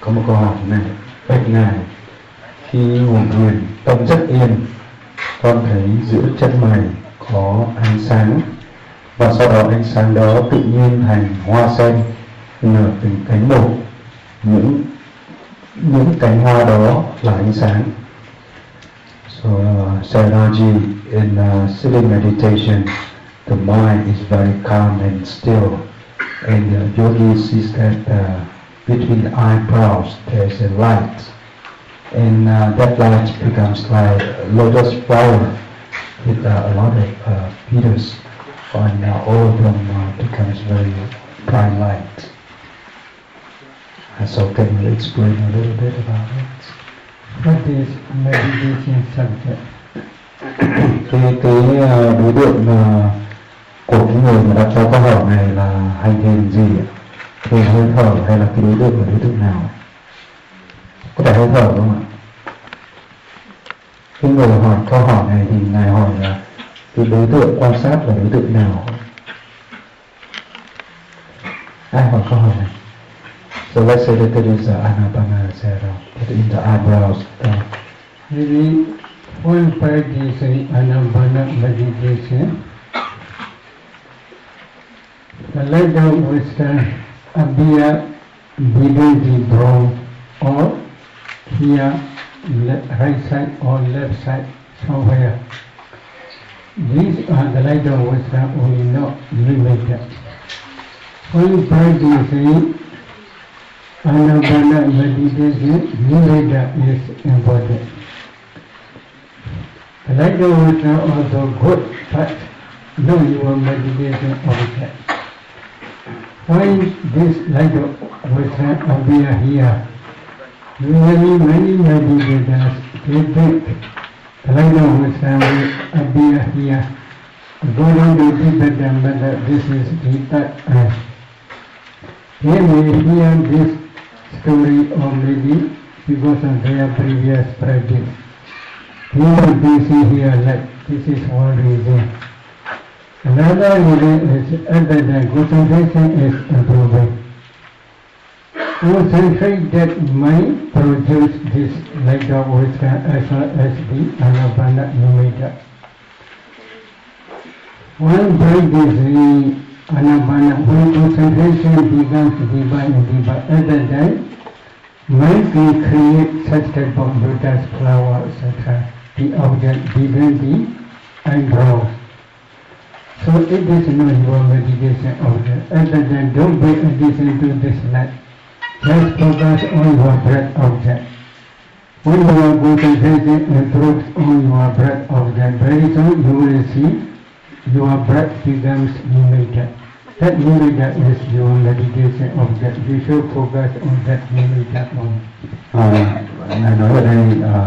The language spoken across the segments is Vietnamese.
có một câu hỏi này: bạch ngài, khi ngủ thiền tâm rất yên, con thấy giữa chân mày có ánh sáng, và sau đó ánh sáng đó tự nhiên thành hoa sen nở từng cánh một. Những cánh hoa đó là ánh sáng. So Sayadaw, in sitting meditation, the mind is very calm and still, and the yogi sees that between the eyebrows there's a light, and that light becomes like a lotus flower with a lot of petals, and all of them becomes very bright light. So can you explain a little bit about it? What is meditation subject? Cái đối tượng của cái người mà đặt ra câu hỏi này là hành thiền gì ạ? Thiền hơi thở hay là cái đối tượng là đối tượng nào? Có phải hơi thở không ạ? Cái người hỏi câu hỏi này thì ngài hỏi là cái đối tượng quan sát là đối tượng nào? Ai hỏi câu hỏi này? So let's say that there is Anapanasara, but in the eyebrows. Maybe one part is Anapana meditation. The light down wisdom appear below the brow, or here, right side or left side, somewhere. These are the light down wisdom only, not limited. One part is Anapana meditation, Nirvana is important. The light down wisdom also good, but know your meditation object. Why this light down wisdom appear here? Usually many meditators, they think the light down wisdom will appear here. According to Tibetan method, this is the third eye. They may hear this story or maybe because of their previous practice. They are busy here, like this is one reason. Another reason is other than concentration is improving. Concentrated mind produce this light of wisdom as well as the Anapana Nimitta. One practice the Anapana, when concentration becomes deeper and deeper, at that time, mind can create such type of lotus flower, etc. The object between the eyebrows. So it is not your meditation object. At that time, don't pay attention to this light. Just focus on your breath object. When your concentration improves on your breath object, very soon you will see your breath becomes nimitta. That nimitta is your meditation object. You should focus on that nimitta only. Ngài nói ở đây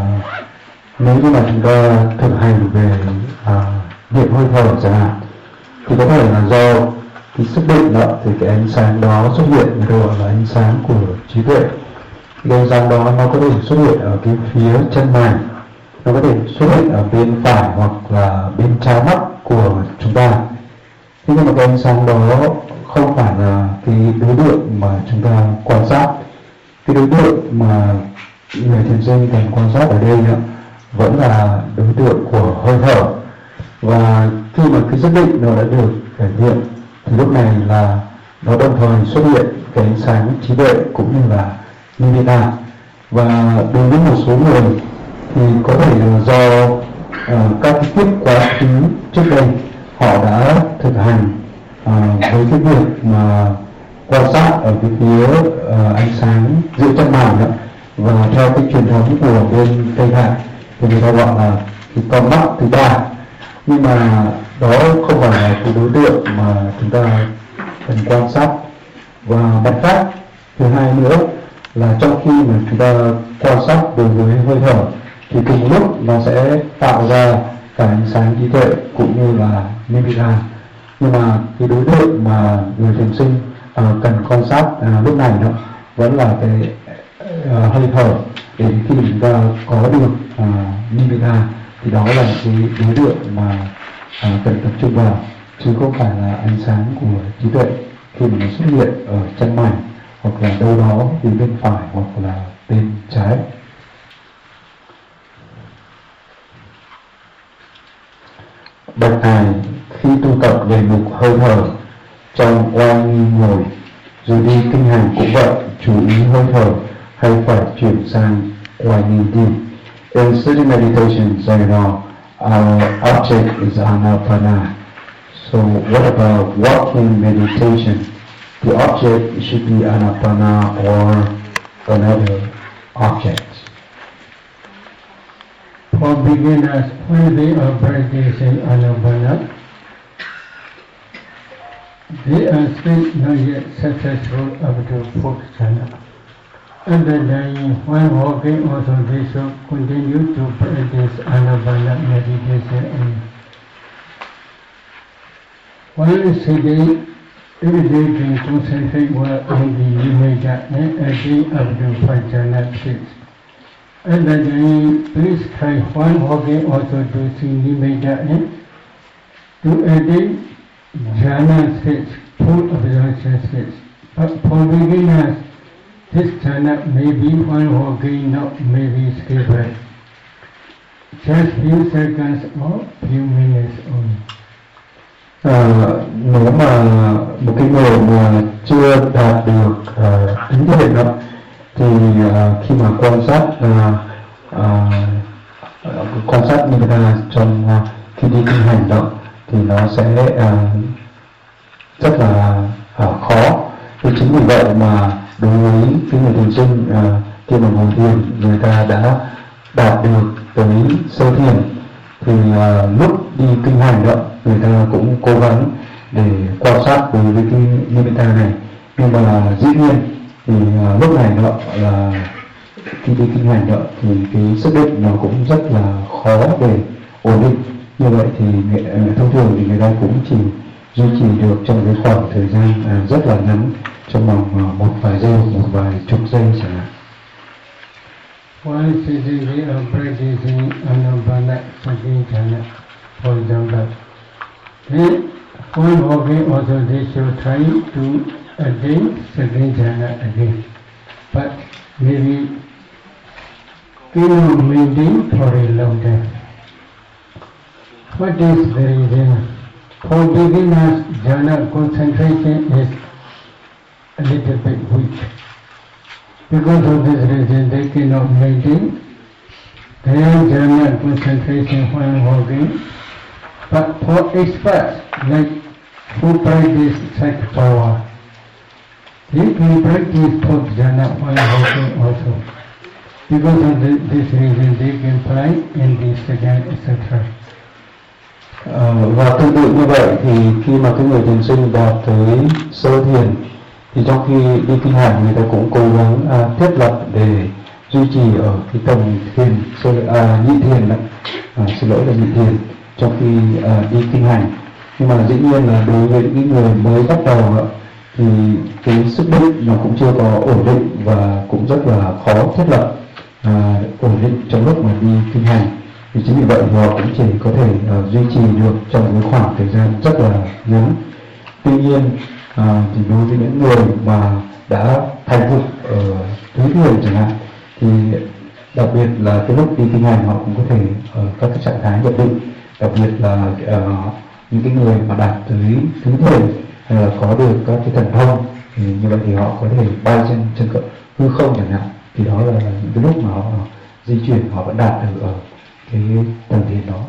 nếu như mà chúng ta thực hành về niệm hơi thở chẳng hạn, thì có thể là do cái sức định đó, thì cái ánh sáng đó xuất hiện được gọi là ánh sáng của trí tuệ. Cái ánh sáng đó nó có thể xuất hiện ở cái phía chân mày, nó có thể xuất hiện ở bên phải hoặc là bên trái mắt của chúng ta. Thế nhưng mà cái ánh sáng đó không phải là cái đối tượng mà chúng ta quan sát. Cái đối tượng mà người thiền sinh cần quan sát ở đây vẫn là đối tượng của hơi thở. Và khi mà cái sức định nó đã được cải thiện thì lúc này là nó đồng thời xuất hiện cái ánh sáng trí tuệ cũng như là nimitta. Và đối với một số người thì có thể là do các cái kiếp quá khứ trước đây họ đã thực hành với cái việc mà quan sát ở cái phía ánh sáng giữa chân mày đó. Và theo cái truyền thống của bên Tây Tạng thì người ta gọi là cái con mắt thứ ba. Nhưng mà đó không phải là cái đối tượng mà chúng ta cần quan sát. Và mặt khác, thứ hai nữa là trong khi mà chúng ta quan sát đối với hơi thở thì cùng lúc nó sẽ tạo ra cả ánh sáng trí tuệ cũng như là nimitta. Nhưng mà cái đối tượng mà người thiền sinh cần quan sát lúc này đó vẫn là cái hơi thở, để khi chúng ta có được nimitta thì đó là cái đối tượng mà cần tập trung vào, chứ không phải là ánh sáng của trí tuệ khi mà nó xuất hiện ở chân mày hoặc là đâu đó thì bên phải hoặc là bên trái. Bạch Thầy, khi tu tập đề mục hơi thở trong oai nghi ngồi, rồi đi kinh hành cũng vậy, chú ý hơi thở hay phải chuyển sang oai nghi đi? In sitting meditation, Sayadaw, our object is Anapana. So what about walking meditation? The object should be Anapana or another object. For beginners, when they are practicing Anapana, they are still not yet successful up to fourth jhana. At the time, when walking also they should continue to practice Anapana meditation. While sitting, if they can concentrate well on the Nimitta and attain up to five jhana states. At the time, please try while walking also to see Nimitta and to attain jhana states, full absorption states. But for beginners, this jhana may be while walking, not maybe skipped. Just few seconds or few minutes only. Nếu mà một cái người mà chưa đạt được tính thiền đó, thì khi mà quan sát như thế nào trong khi đi kinh hành đó, thì nó sẽ rất là khó. Thì chính vì vậy mà đối với cái người thiền sinh khi mà ngồi thiền, người ta đã đạt được tới sơ thiền, thì lúc đi kinh hành đó, người ta cũng cố gắng để quan sát đối với cái nimitta này. Nhưng mà dĩ nhiên thì lúc này đó là khi đi kinh hành đó, thì cái sức định nó cũng rất là khó để ổn định. Như vậy thì thông thường thì người ta cũng chỉ duy trì được trong cái khoảng thời gian rất là ngắn, trong vòng một vài giây, một vài chục giây chẳng hạn. While sitting, they are practicing Anapana second jhana, for example. Then, while walking also they should try to attain second jhana again. But maybe cannot maintain for a long time. What is the reason? For beginners, jhana concentration is a little bit weak. Because of this reason, they cannot maintain their jhana concentration while walking. But for experts, like who practice such power, they can practice fourth jhana while walking also. Because of this reason, they can fly in the second, etc. Và tương tự như vậy thì khi mà cái người thiền sinh đạt tới sơ thiền, thì trong khi đi kinh hành, người ta cũng cố gắng thiết lập để duy trì ở cái tầng thiền nhị thiền đấy, xin lỗi là nhị thiền trong khi đi kinh hành. Nhưng mà dĩ nhiên là đối với những người mới bắt đầu thì cái sức định nó cũng chưa có ổn định và cũng rất là khó thiết lập ổn định trong lúc mà đi kinh hành. Vì chính vì vậy họ cũng chỉ có thể duy trì được trong cái khoảng thời gian rất là ngắn. Tuy nhiên thì đối với những người mà đã thành thục ở tứ thiền chẳng hạn, thì đặc biệt là cái lúc đi kinh hành họ cũng có thể ở các cái trạng thái nhập định, đặc biệt là những cái người mà đạt tới tứ thiền hay là có được các cái thần thông, thì như vậy thì họ có thể bay trên cỡ hư không chẳng hạn. Thì đó là những cái lúc mà họ di chuyển, họ vẫn đạt được ở cái tầng thiền đó.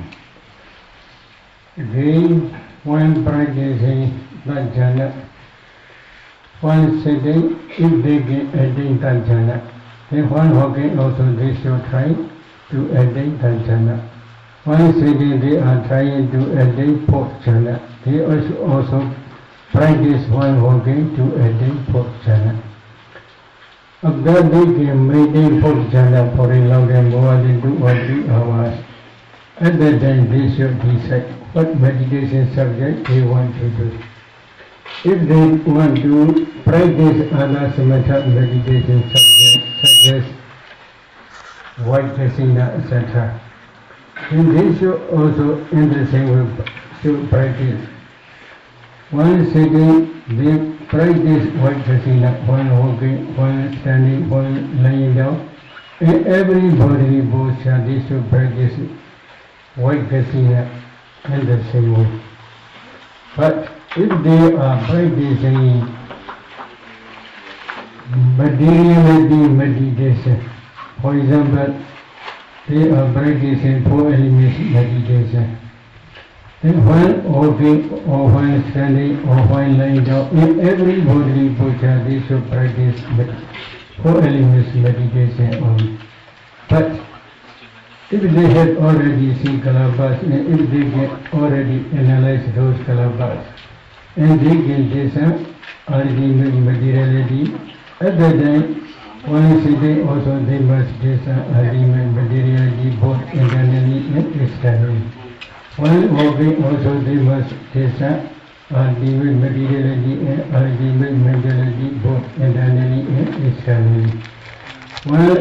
Again, when practicing that jhana, while sitting, if they can attain that jhana, then while walking also they should try to attain that jhana. While sitting, they are trying to attain fourth jhana. They also practice while walking to attain fourth jhana. After they can maintain fourth jhana for a long time, more than 2 or 3 hours, at that time they should decide what meditation subject they want to do. If they want to practice other samatha meditation subjects such as Vipassana, etc., then they should also in the same way should practice While sitting, they practice white kasina, while walking, while standing, while lying down. In every bodily posture, they should practice white kasina in the same way. But if they are practicing materiality meditation, for example, they are practicing 4 elements meditation, then while walking or while standing or while lying down, in every bodily posture, they should practice 4 elements meditation only. But if they have already seen kalabas, and if they can already analyze those kalabas, and they can discern ultimate materiality, at that time, while sitting also they must discern ultimate materiality both internally and externally. While walking also they must discern ultimate materiality and ultimate mentality both internally and externally. While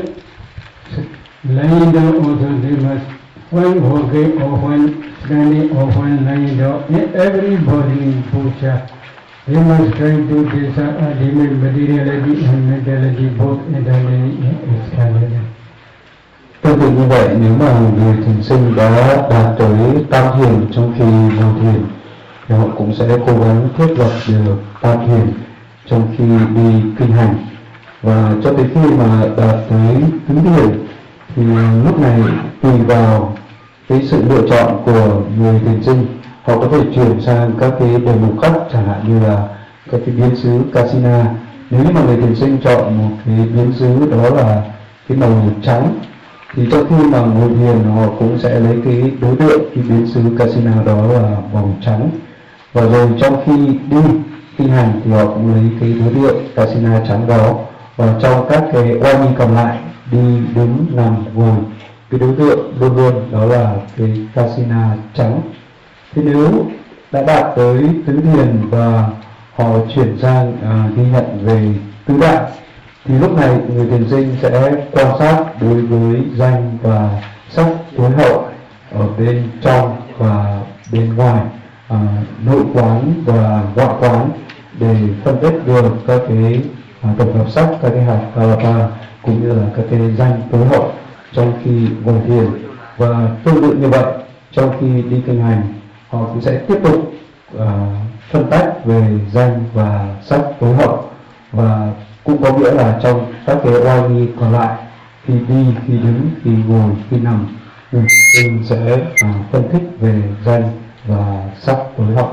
lying down also they must, while walking or while standing or while lying down, in every bodily posture, they must try to discern ultimate materiality and mentality both internally and externally. Tương tự như vậy, nếu mà người thiền sinh đã đạt tới tam thiền trong khi ngồi thiền, thì họ cũng sẽ cố gắng thiết lập được tam thiền trong khi đi kinh hành. Và cho tới khi mà đạt tới tứ thiền, thì lúc này tùy vào cái sự lựa chọn của người thiền sinh, họ có thể chuyển sang các cái đề mục khác, chẳng hạn như là các cái biến xứ Kasina. Nếu như mà người thiền sinh chọn một cái biến xứ đó là cái màu trắng, thì trong khi mà ngồi thiền họ cũng sẽ lấy cái đối tượng cái biến xứ Kasina đó là màu trắng, và rồi trong khi đi kinh hành thì họ cũng lấy cái đối tượng Kasina trắng đó, và trong các cái oai nghi còn lại, đi đứng nằm ngồi, cái đối tượng luôn luôn đó là cái Kasina trắng. Thế nếu đã đạt tới tứ thiền và họ chuyển sang ghi nhận về tứ đại, thì lúc này người thiền sinh sẽ quan sát đối với danh và sắc tối hậu ở bên trong và bên ngoài, nội quán và ngoại quán, để phân tích được các cái tổng hợp sắc, các cái hạt kalapa cũng như là các cái danh tối hậu trong khi ngồi thiền. Và tương tự như vậy, trong khi đi kinh hành, họ cũng sẽ tiếp tục phân tách về danh và sắc tối hậu, và cũng có nghĩa là trong các cái oai nghi còn lại, khi đi, khi đứng, khi ngồi, khi nằm, người thiền sẽ phân tích về danh và sắc tối hậu.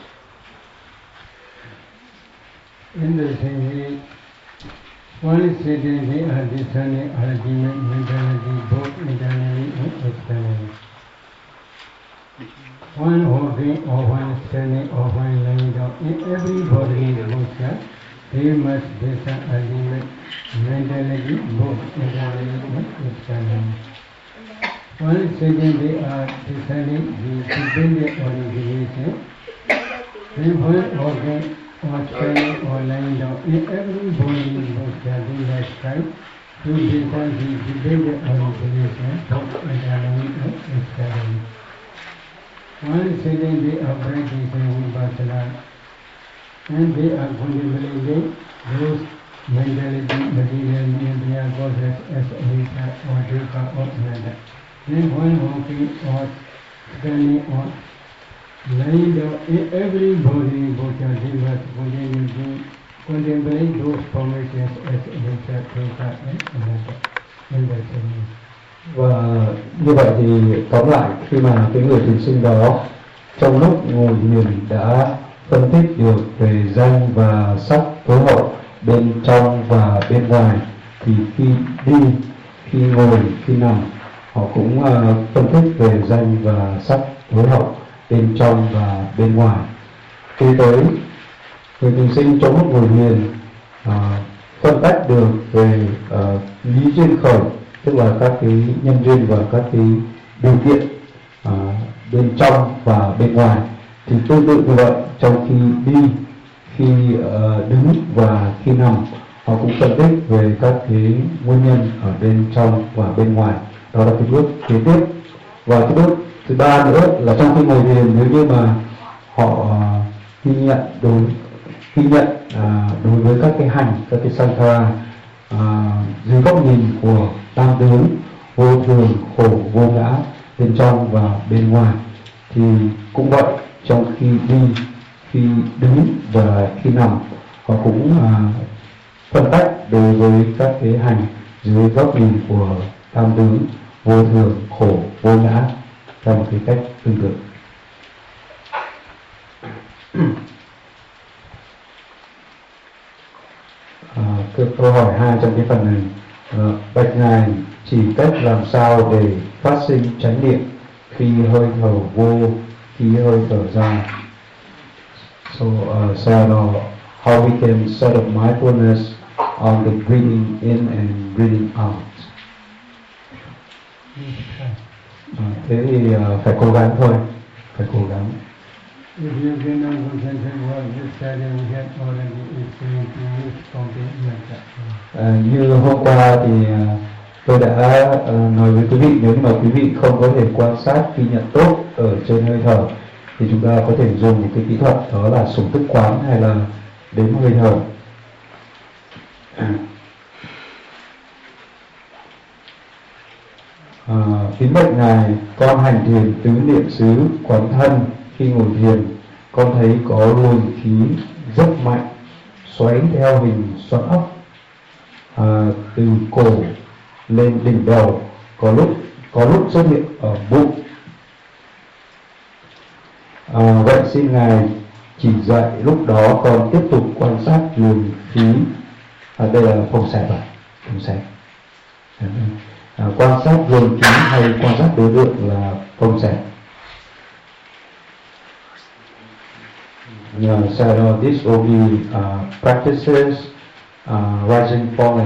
In the same way, while sitting, they are discerning ultimate mentality both internally and externally. While walking or while standing or while lying down, in every bodily posture, they must discern ultimate mentality both internally and externally. While sitting, they are discerning the dependent origination. Then while walking or standing or lying down, in every bodily posture, they must try to discern the dependent origination both internally and externally. While sitting, they are practicing vipassana, and they are contemplating those mentality, material, Indriya causes as avita or dukkha or ananda. Then while walking or standing or lying down, in every bodily posture, they must continue to contemplate those formations as avita, dukkha and ananda. In that way. Và như vậy thì tóm lại, khi mà cái người thiền sinh đó trong lúc ngồi thiền đã phân tích được về danh và sắc tối hậu bên trong và bên ngoài, thì khi đi, khi ngồi, khi nằm, họ cũng phân tích về danh và sắc tối hậu bên trong và bên ngoài. Khi tới người thiền sinh trong lúc ngồi thiền phân tách được về lý duyên khởi, tức là các cái nhân duyên và các cái điều kiện bên trong và bên ngoài, thì tương tự như vậy, trong khi đi, khi đứng và khi nằm, họ cũng phân tích về các cái nguyên nhân ở bên trong và bên ngoài. Đó là cái bước kế tiếp. Và cái bước thứ ba nữa là trong khi ngồi thiền, nếu như mà họ ghi nhận đối với các cái hành, các cái sankhara dưới góc nhìn của tam tướng vô thường, khổ, vô ngã bên trong và bên ngoài. Thì cũng vậy, trong khi đi, khi đứng và khi nằm, họ cũng phân tách đối với các cái hành dưới góc nhìn của tam tướng vô thường, khổ, vô ngã theo một cái cách tương tự. Câu hỏi 2 trong cái phần này, bạch ngài chỉ cách làm sao để phát sinh chánh niệm khi hơi thở vô, khi hơi thở ra. So Sayadaw, how we can set up mindfulness on the breathing in and breathing out. Thế thì phải cố gắng thôi, phải cố gắng. If you cannot concentrate what you study, we have already experienced to use complete metta. Như hôm qua thì tôi đã nói với quý vị, nếu mà quý vị không có thể quan sát ghi nhận tốt ở trên hơi thở thì chúng ta có thể dùng một cái kỹ thuật, đó là sủng tức quán hay là đếm hơi thở. Kính bạch ngài, con hành thiền tứ niệm xứ quán thân. Khi ngồi thiền, con thấy có luồng khí rất mạnh xoáy theo hình xoắn ốc từ cổ lên đỉnh đầu, có lúc xuất hiện ở bụng. Vậy xin ngài chỉ dạy lúc đó con tiếp tục quan sát luồng khí. Đây là phòng xẹp phòng xẹp. Quan sát luồng khí hay quan sát đối tượng là phòng xẹp. So this will be practices rising, falling.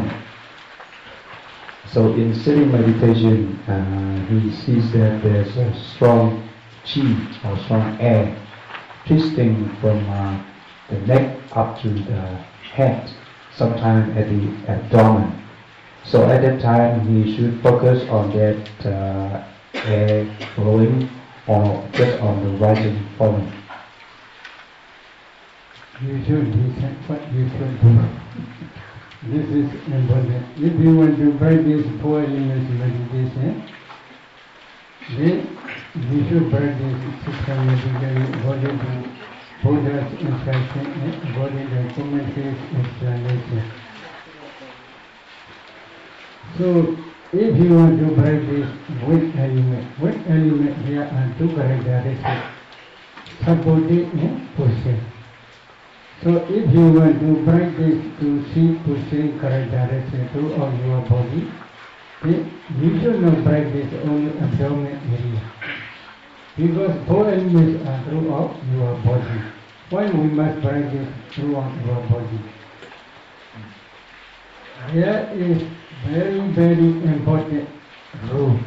So in sitting meditation, he sees that there's a strong chi or strong air twisting from the neck up to the head, sometimes at the abdomen. So at that time, he should focus on that air flowing or just on the rising, falling. You should decide what you should do. This is important. If you want to practice 4 elements meditation, then you should practice systematically according to Buddha's instruction and according to commentary's explanation. So, if you want to practice with element here are 2 characteristics, supporting and pushing. So if you want to practice to see pushing characteristics throughout your body, then you should not practice only abdomen area. Because 4 elements are throughout your body. Why we must practice throughout your body? There is very, very important rule.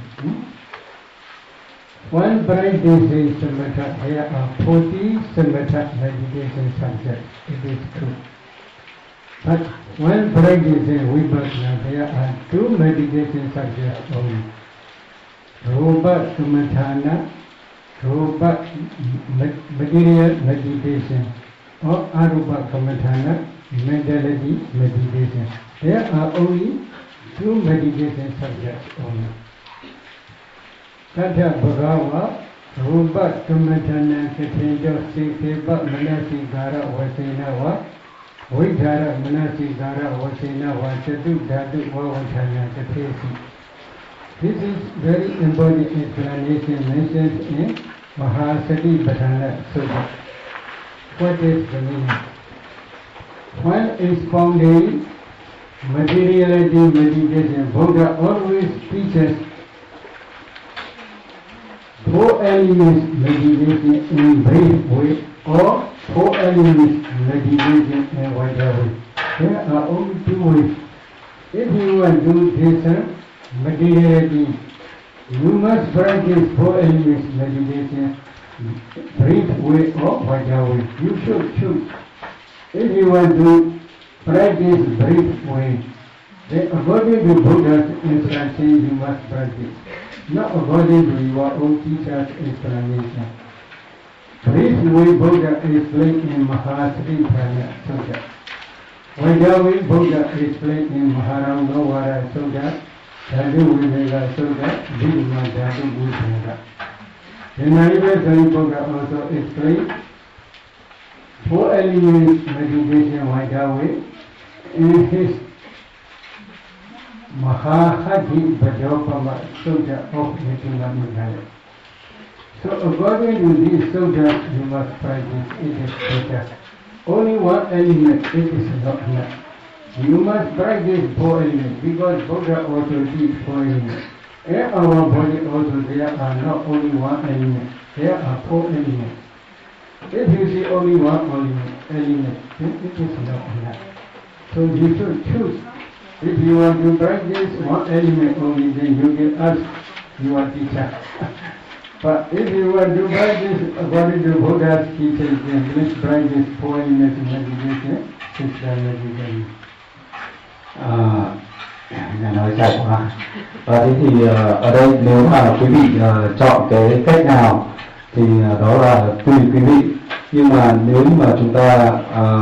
One practice samatha, there are 40 samatha meditation subjects. It is true. But one practice vipassana, there are 2 meditation subjects only. Rupa samatthana, rupa material meditation, or arupa samatthana, mentality meditation. There are only 2 meditation subjects only. Tata Bhagava, Rupa Samatthana Kathento Sikhipa Manasikara Vasenava, Vidhara Manasikara Vasenava, Chatu Dhatu Vavatana Kathesi. This is very important explanation mentioned in Mahasati Bhatana Sutta. What is the meaning? While expounding materiality meditation, Buddha always teaches 4 elements meditation in brief way or 4 elements meditation in wider way. There are only 2 ways. If you want to do this materiality, you must practice 4 elements meditation brief way or wider way. You should choose. If you want to practice brief way, then according to Buddha's instruction you must practice, not according to your own teacher's explanation. This way Buddha explained in Mahasatipanya Sutta. Vaidyavi Buddha explained in Maharangawara Sutta, Dhatu Viveka Sutta, Dhamma Dhatu Viveka. The Narivedha Buddha also explained 4 elements meditation Vaidyavi in his Mahahati Bhajopama Sutta of Nitimma Nikaya. So according to this sutta, you must practice it is better. Only 1 element, it is not enough. You must practice 4 elements because Buddha also teach 4 elements. In our body also there are not only 1 element, there are 4 elements. If you see only 1 element, then it is not enough. So you should choose. If you want to practice 1 element only, then you can ask your teacher. But if you want to practice according to Buddha's teachings, then please practice 4 elements meditation, 6 meditation. Nhà nói dài quá. Và thế thì ở đây nếu mà quý vị chọn cái cách nào thì đó là tùy quý vị. Nhưng mà nếu mà chúng ta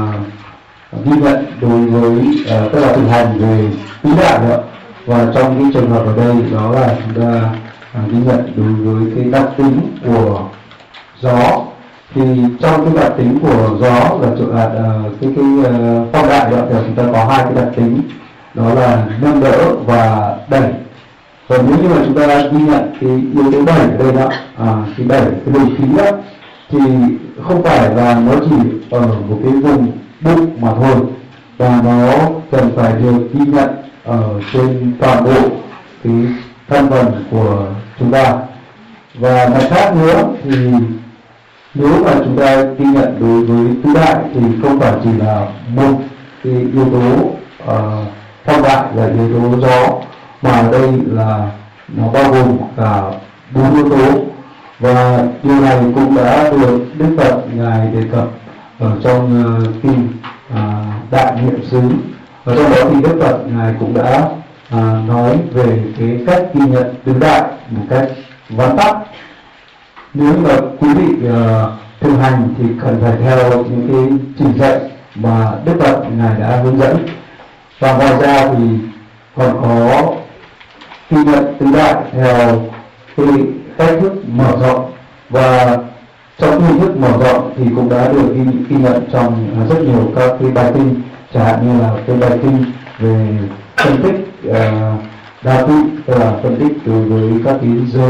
ghi nhận đối với tức là thực hành về tứ đại nữa, và trong cái trường hợp ở đây đó là chúng ta ghi nhận đối với cái đặc tính của gió, thì trong cái đặc tính của gió là cái phong đại đó thì chúng ta có 2 cái đặc tính, đó là nâng đỡ và đẩy. Và nếu như mà chúng ta ghi nhận cái yếu tố đẩy ở đây đó, cái đẩy, cái đẩy khí đó, thì không phải là nó chỉ ở một cái vùng bụng mà thôi, và nó cần phải được ghi nhận ở trên toàn bộ cái thân phần của chúng ta. Và mặt khác nữa thì nếu mà chúng ta ghi nhận đối với tứ đại thì không phải chỉ là một cái yếu tố phong đại là yếu tố gió, mà ở đây là nó bao gồm cả 4 yếu tố. Và điều này cũng đã được Đức Phật Ngài đề cập ở trong kinh Đại Niệm xứ. Ở trong đó thì Đức Phật Ngài cũng đã nói về cái cách ghi nhận tứ đại một cách vắn tắt. Nếu mà quý vị thực hành thì cần phải theo những cái chỉ dạy mà Đức Phật Ngài đã hướng dẫn. Và ngoài ra thì còn có ghi nhận tứ đại theo cái cách thức mở rộng, và trong hình thức mở rộng thì cũng đã được ghi nhận trong rất nhiều các cái bài kinh, chẳng hạn như là cái bài kinh về phân tích đa tụ, tức là phân tích đối với các cái giới.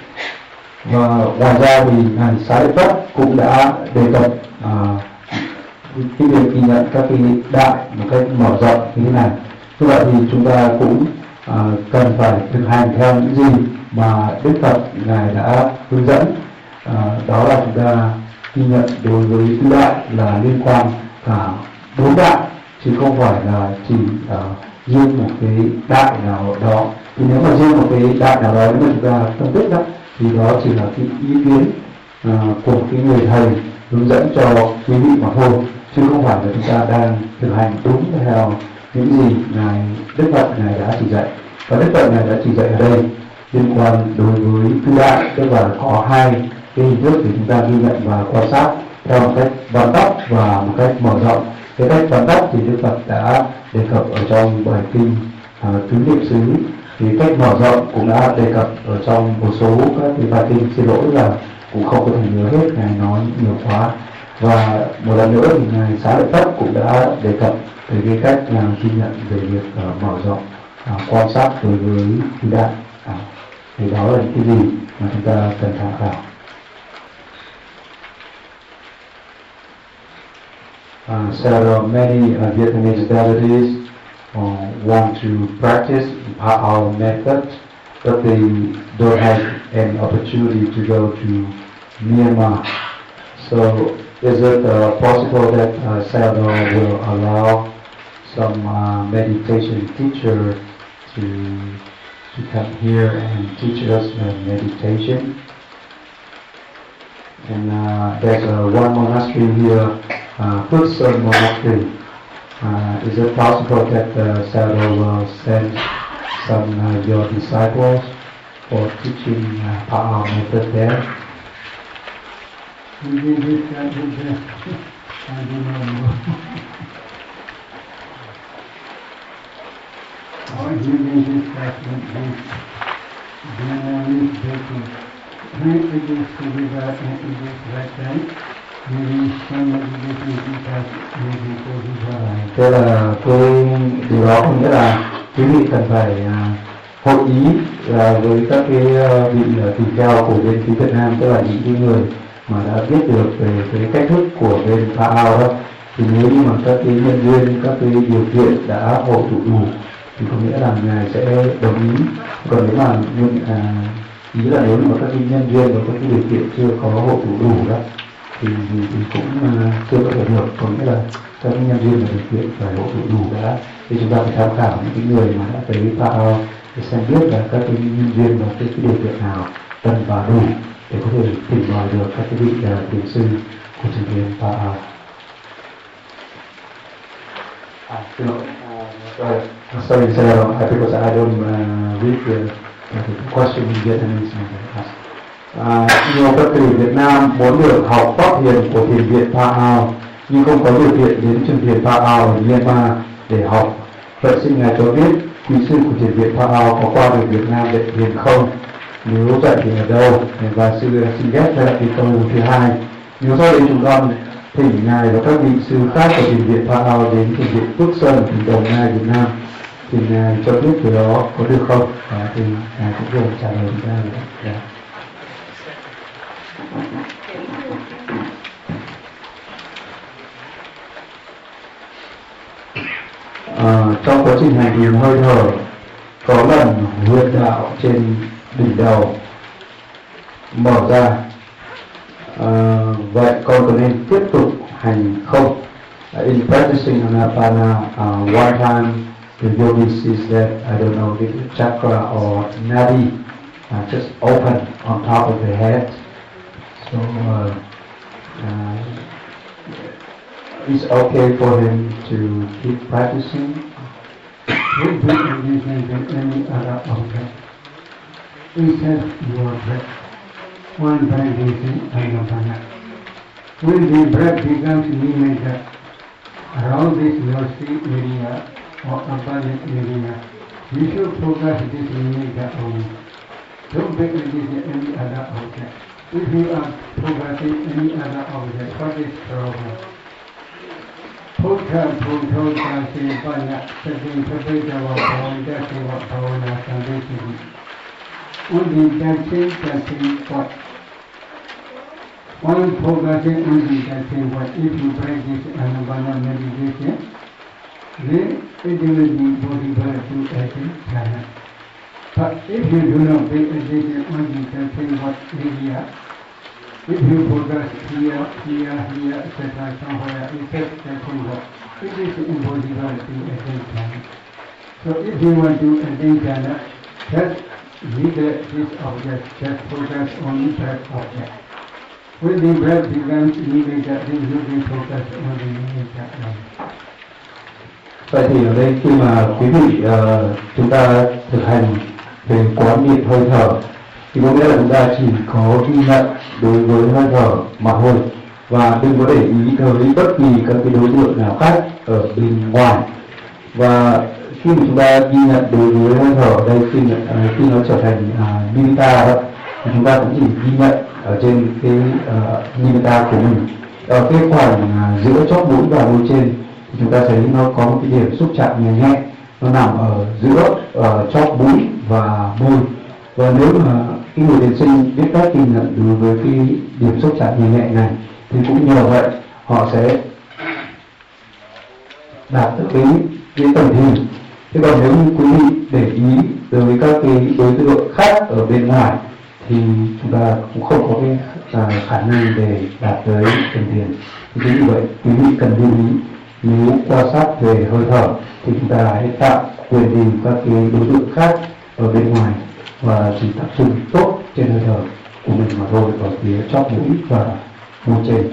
Và ngoài ra thì Ngài Xá Lợi Phất cũng đã đề cập cái việc ghi nhận các cái đại một cách mở rộng như thế này. Như vậy thì chúng ta cũng cần phải thực hành theo những gì mà Đức Phật Ngài đã hướng dẫn. Đó là chúng ta ghi nhận đối với tứ đại là liên quan cả 4 đại, chứ không phải là chỉ riêng một cái đại nào đó. Thì nếu mà riêng một cái đại nào đó mà chúng ta phân tích đó, thì đó chỉ là cái ý kiến của cái người thầy hướng dẫn cho quý vị mà thôi, chứ không phải là chúng ta đang thực hành đúng theo những gì Ngài Đức Phật Ngài đã chỉ dạy. Và Đức Phật Ngài đã chỉ dạy ở đây liên quan đối với tứ đại, tức là có 2 cái hình thức để chúng ta ghi nhận và quan sát theo một cách vắn tắt và một cách mở rộng. Cái cách vắn tắt thì Đức Phật đã đề cập ở trong bài kinh Tứ Niệm xứ, thì cách mở rộng cũng đã đề cập ở trong một số các cái bài kinh. Xin lỗi là cũng không có thể nhớ hết, Ngài nói nhiều quá. Và một lần nữa thì Ngài Xá Lợi Phất cũng đã đề cập về cái cách ghi nhận về việc mở rộng quan sát đối với tứ đại. Thì đó là những cái gì mà chúng ta cần tham khảo. So many Vietnamese devotees want to practice our method, but they don't have an opportunity to go to Myanmar. So is it possible that Sayadaw will allow some meditation teacher to come here and teach us meditation? And there's one monastery here, Phước Sơn Monastery. Is it possible that Sayadaw will send some your disciples for teaching our method there? within this practice, I do not know. Or within this practice, dynamic breathing. When it is together and it is right time, maybe some meditation teachers may be possible. Thế là cái điều đó có nghĩa là quý vị cần phải hội ý với các cái vị tỳ kheo của bên phía Việt Nam, tức là những cái người mà đã biết được về cái cách thức của bên Pha Ao đó, thì nếu như mà các cái nhân duyên, các cái điều kiện đã hội tụ đủ thì có nghĩa là ngài sẽ đồng ý. Còn nếu mà ý là nếu mà các cái nhân duyên và các cái điều kiện chưa có hội tụ đủ đó thì cũng chưa có thể được. Có nghĩa là các cái nhân duyên và điều kiện phải hội tụ đủ đã, thì chúng ta phải tham khảo những cái người mà đã tới Pha Ao để xem biết là các cái nhân duyên và cái điều kiện nào cần và đủ để có thể tìm mời được các cái vị thiền sư của trường thiền Pha Ao. Sorry, because I don't read the question in Vietnamese. Nhiều Phật tử Việt Nam muốn được học pháp thiền của thiền viện Pha Ao nhưng không có điều kiện đến trường thiền Pha Ao ở Myanmar để học. Vậy xin ngài cho biết quý sư của thiền viện Pha Ao có qua được Việt Nam dạy thiền không? Nếu dạy thì ở đâu? Và sư xin ghép theo cái câu thứ hai. Nếu sau đây chúng con thỉnh ngài và các vị sư khác của thiền viện Pha Ao đến thiền viện Phước Sơn, tỉnh Đồng Nai, Việt Nam, thì ngài cho biết điều đó có được không? Thì ngài cũng vừa trả lời chúng ta rồi. Trong quá trình hành thiền hơi thở, có lần huyệt đạo trên đỉnh đầu mở ra. Vậy con có nên tiếp tục hành không? In practicing Anapana, one time the yogi sees that, I don't know, the chakra or nadi just open on top of the head. So it's okay for him to keep practicing. When we engage in any other object, except your breath, one practicing Anapana. When the breath becomes limited around this nostril area or abdomen area, we should focus this limiter only. Don't be engaged in any other object. If you are focusing any other object, what is problem? Phutta Phutta Kasi Panya Sati Sapetawa Bhavanta Seva Bhavana Sambheti. Only touching what? One focusing only touching what? If you practice Anapana meditation, then it will be possible to attain jhana. But if you do not pay attention only touching what area, if you focus here, etc., somewhere, except touching what, it is impossible to attain jhana. So if you want to attain jhana, just neglect this object, just focus on that object. When the breath becomes limited, then you will focus on the limited. Vậy thì ở đây khi mà quý vị chúng ta thực hành về quán niệm hơi thở thì có nghĩa là chúng ta chỉ có ghi nhận đối với hơi thở mà thôi, và đừng có để ý tới bất kỳ các cái đối tượng nào khác ở bên ngoài. Và khi mà chúng ta ghi nhận đối với hơi thở ở đây, khi nó trở thành nimitta đó, thì chúng ta cũng chỉ ghi nhận ở trên cái nimitta của mình. Ở cái khoảng giữa chóp mũi và môi trên thì chúng ta thấy nó có một cái điểm xúc chạm nhẹ nhẹ, nó nằm ở giữa chóp mũi và môi. Và nếu mà cái người thiền sinh biết cách ghi nhận đối với cái điểm xúc chạm nhẹ nhẹ này thì cũng nhờ vậy họ sẽ đạt được cái tầm thiền. Thế còn nếu như quý vị để ý đối với các cái đối tượng khác ở bên ngoài thì chúng ta cũng không có cái khả năng để đạt tới tầm thiền. Thì chính vì vậy quý vị cần lưu ý, nếu quan sát về hơi thở thì chúng ta hãy tạo quyền tìm các cái đối tượng khác ở bên ngoài và chỉ tập trung tốt trên hơi thở của mình mà thôi, ở phía chóp mũi và môi trên.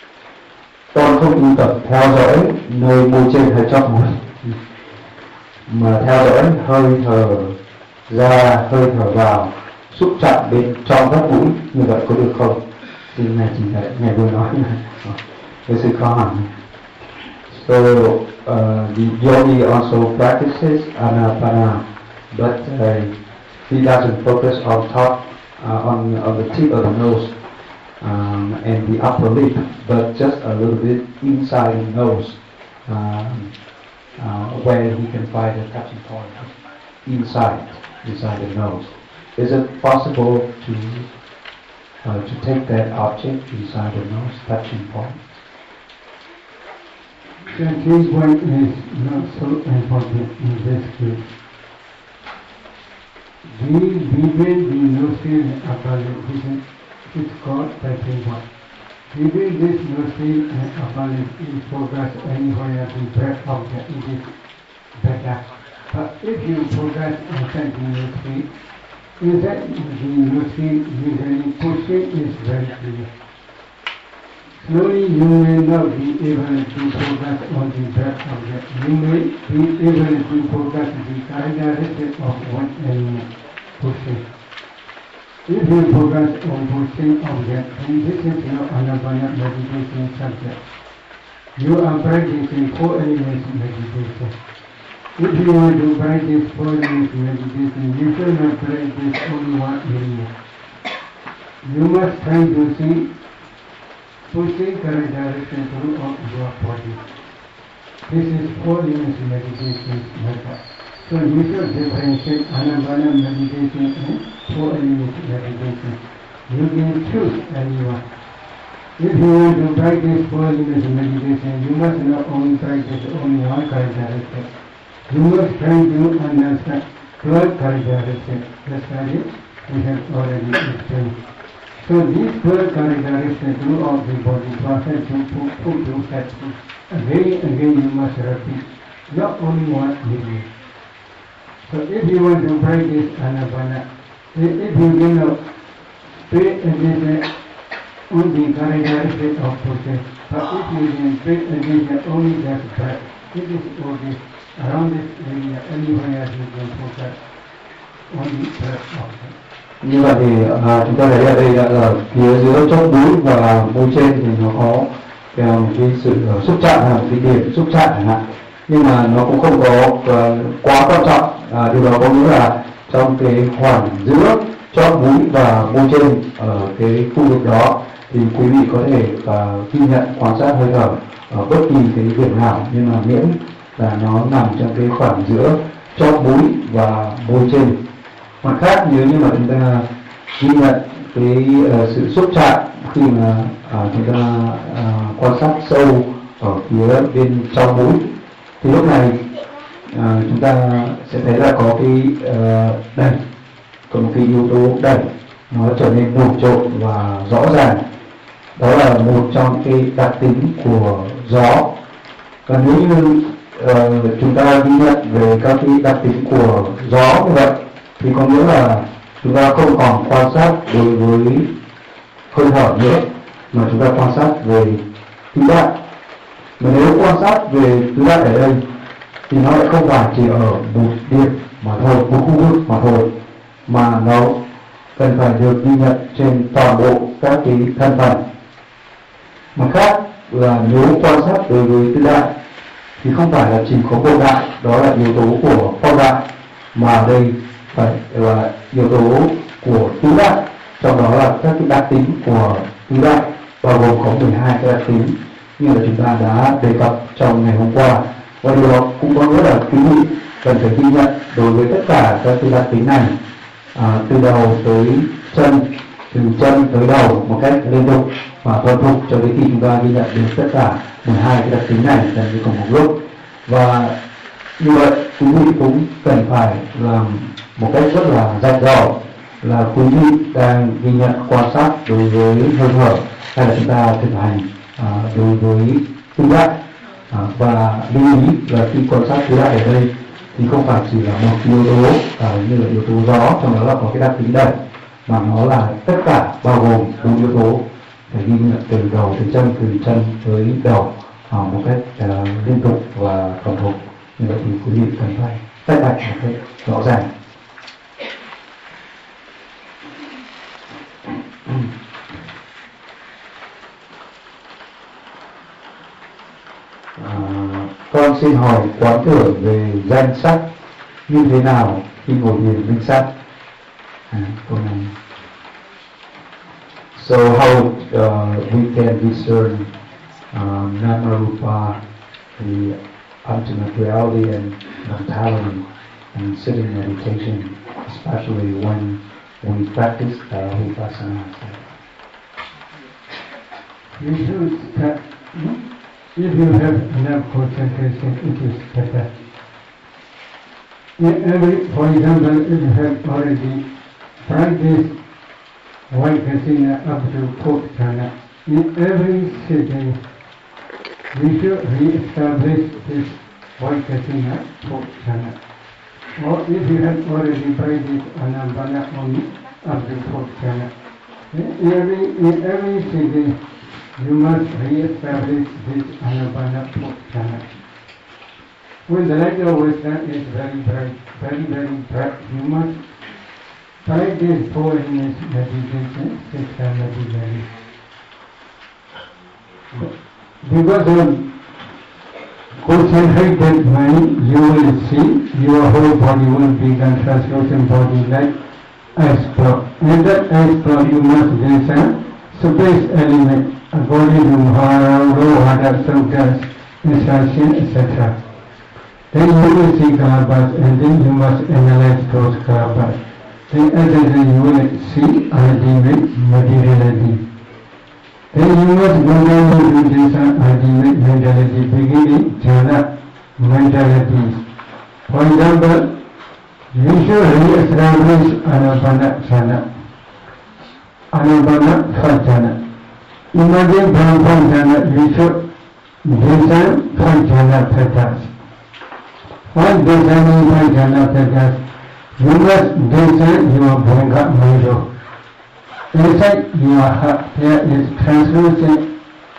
Con không tu tập theo dõi nơi môi trên hay chóp mũi. mà theo dõi hơi thở ra, hơi thở vào, xúc chạm bên trong các mũi, như vậy có được không? Thì này chỉ là ngày vừa nói với sự khó hẳn. So the yogi also practices anapana, but he doesn't focus on top, on the tip of the nose and the upper lip, but just a little bit inside the nose, where he can find the touching point inside the nose. Is it possible to take that object inside the nose, touching point? Touching point is not so important in this case. Between the nostril and upper lip, it's called touching point. Between this nostril and upper lip is focused anywhere the breath object, it is better. But if you focus inside the nostril, inside the nostril, usually pushing is very clear. Slowly you may not be able to focus on the breath object. You may be able to focus the characteristic of one element, pushing. If you focus on pushing object, then this is your Anapana meditation subject. You are practicing 4 elements meditation. If you want to practice 4 elements meditation, you should not practice only one area. You must try to see pushing characteristic throughout your body. This is 4 elements meditation method. So you should differentiate Anapana meditation and 4 elements meditation. You can choose anyone. If you want to practice 4 elements meditation, you must not only practice only one characteristic. You must try to understand 12 characteristics. That's why we have already explained. So these 12 characteristics throughout the body process to put to practice. Again and again you must repeat, not only one area. So if you want to practice Anapana, if you cannot pay attention on the characteristic of pushing, but if you can pay attention only just breath, it is okay. Around this area, anywhere you can focus on the breath object. Như vậy thì chúng ta thấy ở đây là ở phía giữa chóp mũi và môi trên thì nó có một cái sự xúc chạm, một cái điểm xúc chạm chẳng hạn, nhưng mà nó cũng không có quá quan trọng. Điều đó có nghĩa là trong cái khoảng giữa chóp mũi và môi trên ở cái khu vực đó thì quý vị có thể ghi nhận, quan sát hơi thở ở bất kỳ cái điểm nào, nhưng mà miễn là nó nằm trong cái khoảng giữa chóp mũi và môi trên. Mặt khác, nếu như mà chúng ta ghi nhận cái sự xúc chạm khi mà chúng ta quan sát sâu ở phía bên trong mũi, thì lúc này chúng ta sẽ thấy là có cái đẩy, có một cái yếu tố đẩy nó trở nên nổi trội và rõ ràng. Đó là một trong cái đặc tính của gió. Và nếu như chúng ta ghi nhận về các cái đặc tính của gió như vậy, thì có nghĩa là chúng ta không còn quan sát đối với hơi thở nữa, mà chúng ta quan sát về tứ đại. Mà nếu quan sát về tứ đại ở đây thì nó lại không phải chỉ ở một điểm mà thôi, một khu vực mà thôi, mà nó cần phải được ghi nhận trên toàn bộ các cái thân phận. Mặt khác là nếu quan sát đối với tứ đại thì không phải là chỉ có một đại, đó là yếu tố của phong đại, mà ở đây phải là yếu tố của tứ đại, trong đó là các cái đặc tính của tứ đại, bao gồm có 12 cái đặc tính như là chúng ta đã đề cập trong ngày hôm qua. Và điều đó cũng có nghĩa là quý vị cần phải ghi nhận đối với tất cả các cái đặc tính này, từ đầu tới chân, từ chân tới đầu một cách liên tục và thuần thục cho đến khi chúng ta ghi nhận được tất cả 12 cái đặc tính này gần như cùng một lúc. Và như vậy quý vị cũng cần phải làm một cách rất là rạch ròi, là quý vị đang ghi nhận, quan sát đối với hơi thở, hay là chúng ta thực hành đối với tứ đại. Và lưu ý là khi quan sát tứ đại ở đây thì không phải chỉ là một yếu tố như là yếu tố gió, trong đó là có cái đặc tính đẩy, mà nó là tất cả, bao gồm 4 yếu tố, phải ghi nhận từ đầu tới chân, từ chân tới đầu một cách liên tục và thuần thục. Như vậy thì quý vị cần phải tách bạch một cách rõ ràng. Con xin hỏi quán tưởng về danh sắc như thế nào khi ngồi thiền minh sát? Câu này. So how we can discern Namarupa, the ultimate reality and mentality, and sitting meditation, especially when we practice Vipassana. You should start. If you have enough concentration, it is better. For example, if you have already practiced Vaikasina up to fourth jhana, in every sitting, we should re-establish this Vaikasina fourth jhana. Or if you have already practiced Anapana only up to fourth jhana, in every sitting, you must re-establish this Anapana fourth jhana. When the light of wisdom is very bright, you must practice 4 minutes meditation 6 times regularly. Because of concentrated mind, you will see your whole body will become translucent body like ice block. In that ice block, you must discern space element according to Mahara, Sukha's instruction, etc. Then you will see karabas, and then you must analyze those karabas. Then you will see ultimate materiality. Then you must go down to this ultimate mentality, beginning jhana mentalities. For example, you should re-establish Anapana jhana, Anapana first jhana. Imagine from first jhana, you should discern first jhana patterns. While discerning first jhana patterns, you must discern your Bhanga Mando. Inside your heart there is translucent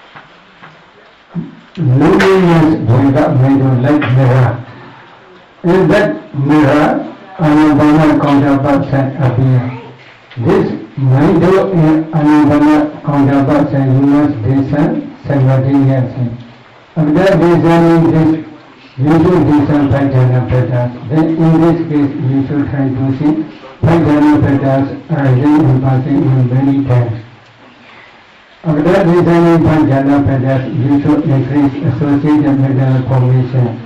luminous Bhanga Mando like mirror. In that mirror, Anapana counterparts appear. This Mando and Anapana counterparts you must discern simultaneously. After discerning this, you should discern 5 jhana patterns. Then in this case, you should try to see 5 jhana patterns arising and passing in many times. After discerning 5 jhana patterns, you should increase associated mental formation.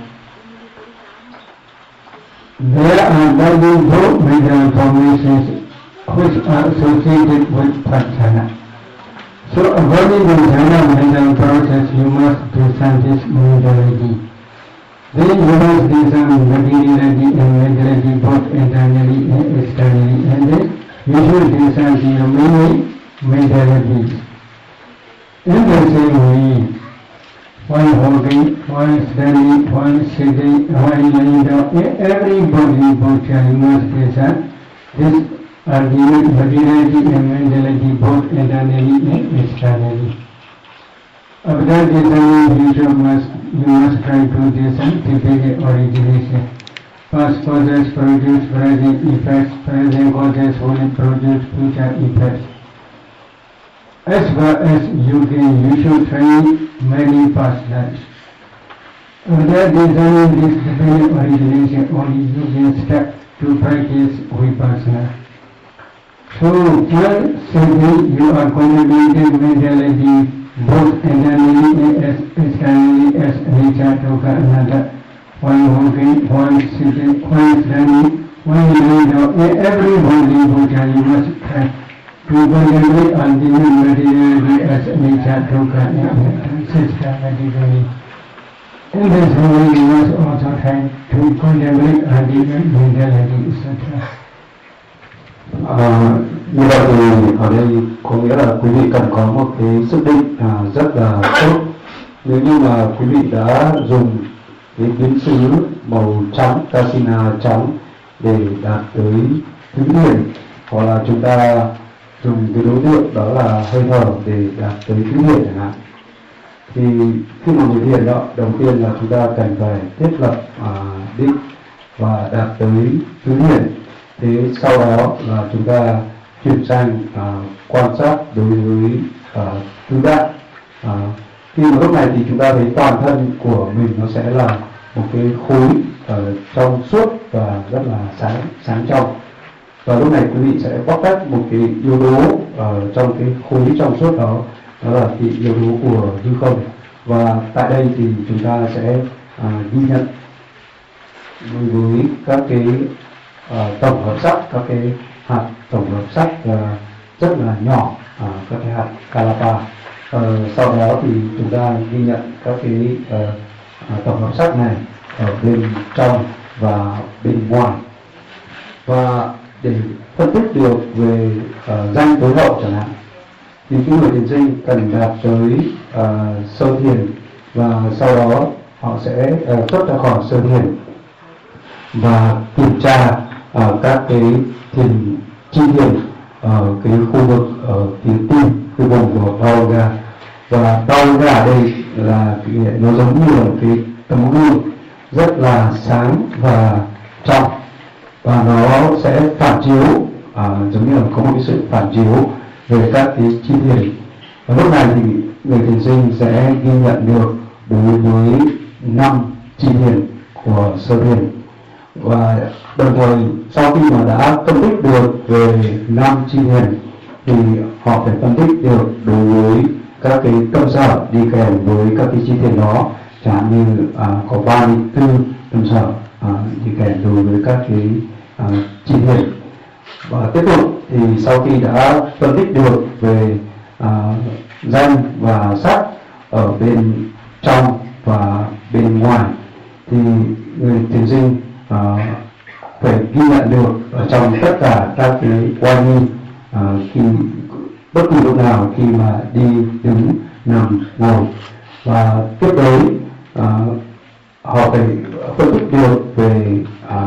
There are 92 mental formations which are associated with 5 jhana. So according to jhana mental process, you must discern this mentality. Then you must discern materiality and mentality both internally and externally, and then you should discern the remaining mentalities. In the same way, while holding, while standing, while sitting, while lying down, in every body posture you must discern this ultimate materiality and mentality both internally and externally. After discerning, you must try to discern typical origination. Past causes produce present effects, present causes will produce future effects. As far as you can, you should try many past lives. After discerning this typical origination, only you can start to practice Vipassana. So, while sitting, you are cultivating mentality both internally as externally as anicca, dukkha, anatta. While walking, while sitting, while standing, while lying down, in every body posture you must try to contemplate ultimate materiality as anicca, dukkha, and anatta systematically. In this way, you must also try to contemplate ultimate mentality, etc. Như vậy thì ở đây có nghĩa là quý vị cần có một cái sức định rất là tốt. Nếu như mà quý vị đã dùng cái biến xứ màu trắng, Kasina trắng để đạt tới thứ thiền, hoặc là chúng ta dùng cái đối tượng đó là hơi thở để đạt tới thứ thiền chẳng hạn, thì khi mà ngồi thiền đó, đầu tiên là chúng ta cần phải thiết lập định và đạt tới tứ thiền. Thế sau đó là chúng ta chuyển sang quan sát đối với tứ đại. Khi mà lúc này thì chúng ta thấy toàn thân của mình nó sẽ là một cái khối trong suốt và rất là sáng trong. Và lúc này quý vị sẽ bóc tách một cái yếu tố trong cái khối trong suốt đó, đó là cái yếu tố của hư không. Và tại đây thì chúng ta sẽ ghi nhận đối với các cái tổng hợp sắc, các cái hạt tổng hợp sắc rất là nhỏ, các cái hạt Kalapa. Sau đó thì chúng ta ghi nhận các cái tổng hợp sắc này ở bên trong và bên ngoài. Và để phân tích được về danh tối hậu chẳng hạn, thì cái người thiền sinh cần đạt tới sơ thiền, và sau đó họ sẽ xuất ra khỏi sơ thiền và kiểm tra các cái thiền chi thiền ở cái khu vực ở phía tim, khu vực của Paula. Và Paula ở đây là nó giống như là cái tấm gương rất là sáng và trong, và nó sẽ phản chiếu, giống như là có một cái sự phản chiếu về các cái chi thiền. Và lúc này thì người thiền sinh sẽ ghi nhận được đối với 5 chi thiền của sơ thiền. Và đồng thời sau khi mà đã phân tích được về 5 chi thiền thì họ phải phân tích được đối với các cái tâm sở đi kèm với các cái chi thiền đó, chẳng hạn như có 34 tâm sở đi kèm đối với các cái chi thiền. Và tiếp tục thì sau khi đã phân tích được về danh và sắc ở bên trong và bên ngoài, thì người thiền sinh phải ghi nhận được ở trong tất cả các cái oai nghi, khi bất kỳ lúc nào khi mà đi, đứng, nằm, ngồi. Và tiếp tới họ phải phân tích được về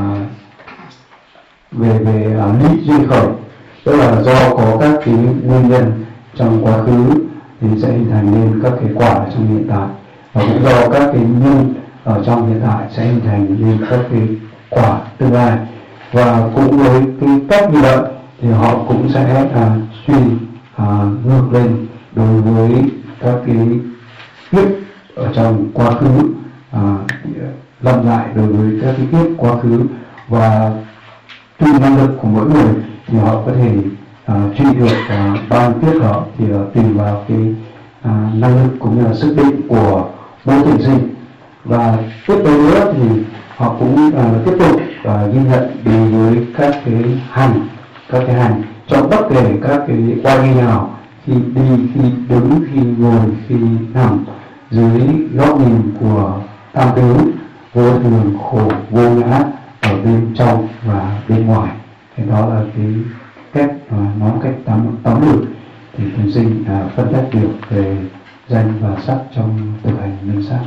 lý duyên khởi, tức là do có các cái nguyên nhân trong quá khứ thì sẽ hình thành nên các cái quả trong hiện tại, và cũng do các cái nhân ở trong hiện tại sẽ hình thành nên các cái quả tương lai. Và cũng với cái cách như vậy thì họ cũng sẽ suy ngược lên đối với các cái kiếp ở trong quá khứ, lặp lại đối với các cái kiếp quá khứ. Và tùy năng lực của mỗi người thì họ có thể truy được bao nhiêu kiếp đó thì tùy vào cái năng lực cũng như là sức định của mỗi thiền sinh. Và tiếp tới nữa thì họ cũng tiếp tục ghi nhận đối với các cái hành trong bất kể các cái oai nghi nào, khi đi, khi đứng, khi ngồi, khi nằm, dưới góc nhìn của tam tứ vô thường, khổ, vô ngã ở bên trong và bên ngoài. Cái đó là cái cách nói cách tóm lược thì thiền sinh phân tích được về danh và sắc trong thực hành minh sát.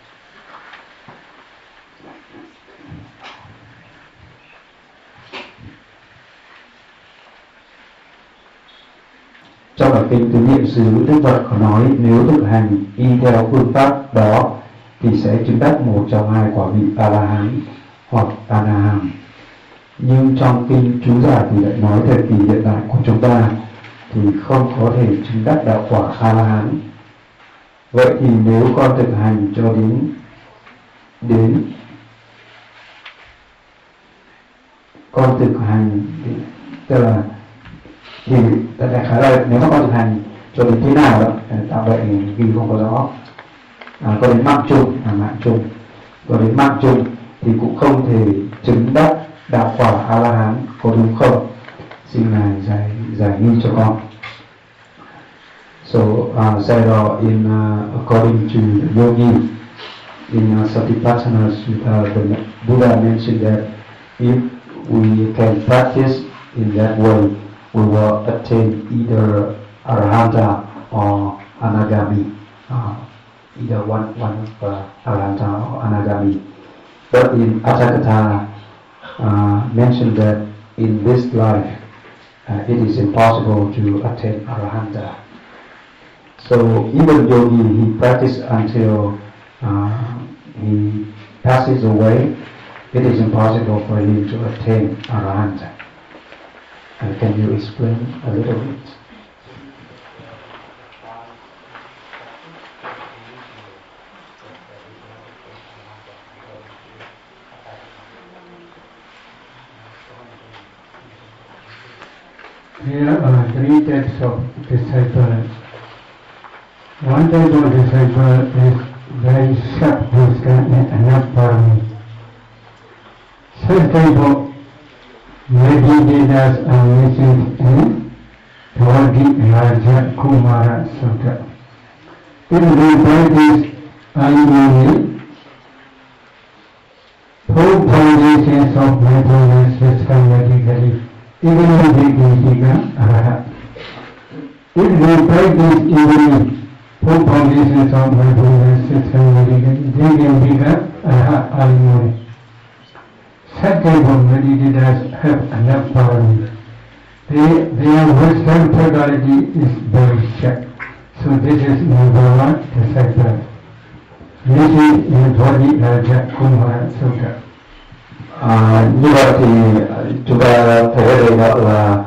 Trong bản kinh Tứ Niệm xứ, Đức Phật có nói nếu thực hành y theo phương pháp đó thì sẽ chứng đắc một trong hai quả vị A-la-hán hoặc A-na-hàm. Nhưng trong kinh chú giải thì lại nói thời kỳ hiện tại của chúng ta thì không có thể chứng đắc đạo quả A-la-hán. Vậy thì nếu con thực hành cho đến con thực hành, tức là thì đại khái là nếu mà con thực hành cho đến thế nào đó, tạo vậy vì không có rõ. Có đến mạng chung, có đến mạng chung thì cũng không thể chứng đắc đạo quả A-la-hán, có đúng không? Xin ngài giải nghi cho con. So said according to the yogi in Satipatthana Sutta, the Buddha mentioned that if we can practice in that way, we will attain either Arahanta or Anagami, either one of Arahanta or Anagami. But in Atthakatha mentioned that in this life it is impossible to attain Arahanta. So even yogi, he practiced until he passes away, it is impossible for him to attain Arahanta. Can you explain a little bit? There are three types of disciples. One type of disciple is very sharp wisdom and anapparami. Such type of meditators are mentioned in Dwadi Raja Kumara Sutta. If we practice Ayurveda, 4 foundations of mindfulness systematically, even if they can become Arahat. If we practice even 4 foundations of mindfulness systematically, they can become Arahat Ayurveda. Such type of meditators have enough power. Their wisdom faculty is very sharp. So this is number 1 disciple. This is in Dwadi Raja Kumara Sutta. Như vậy thì chúng ta thấy ở đây gọi là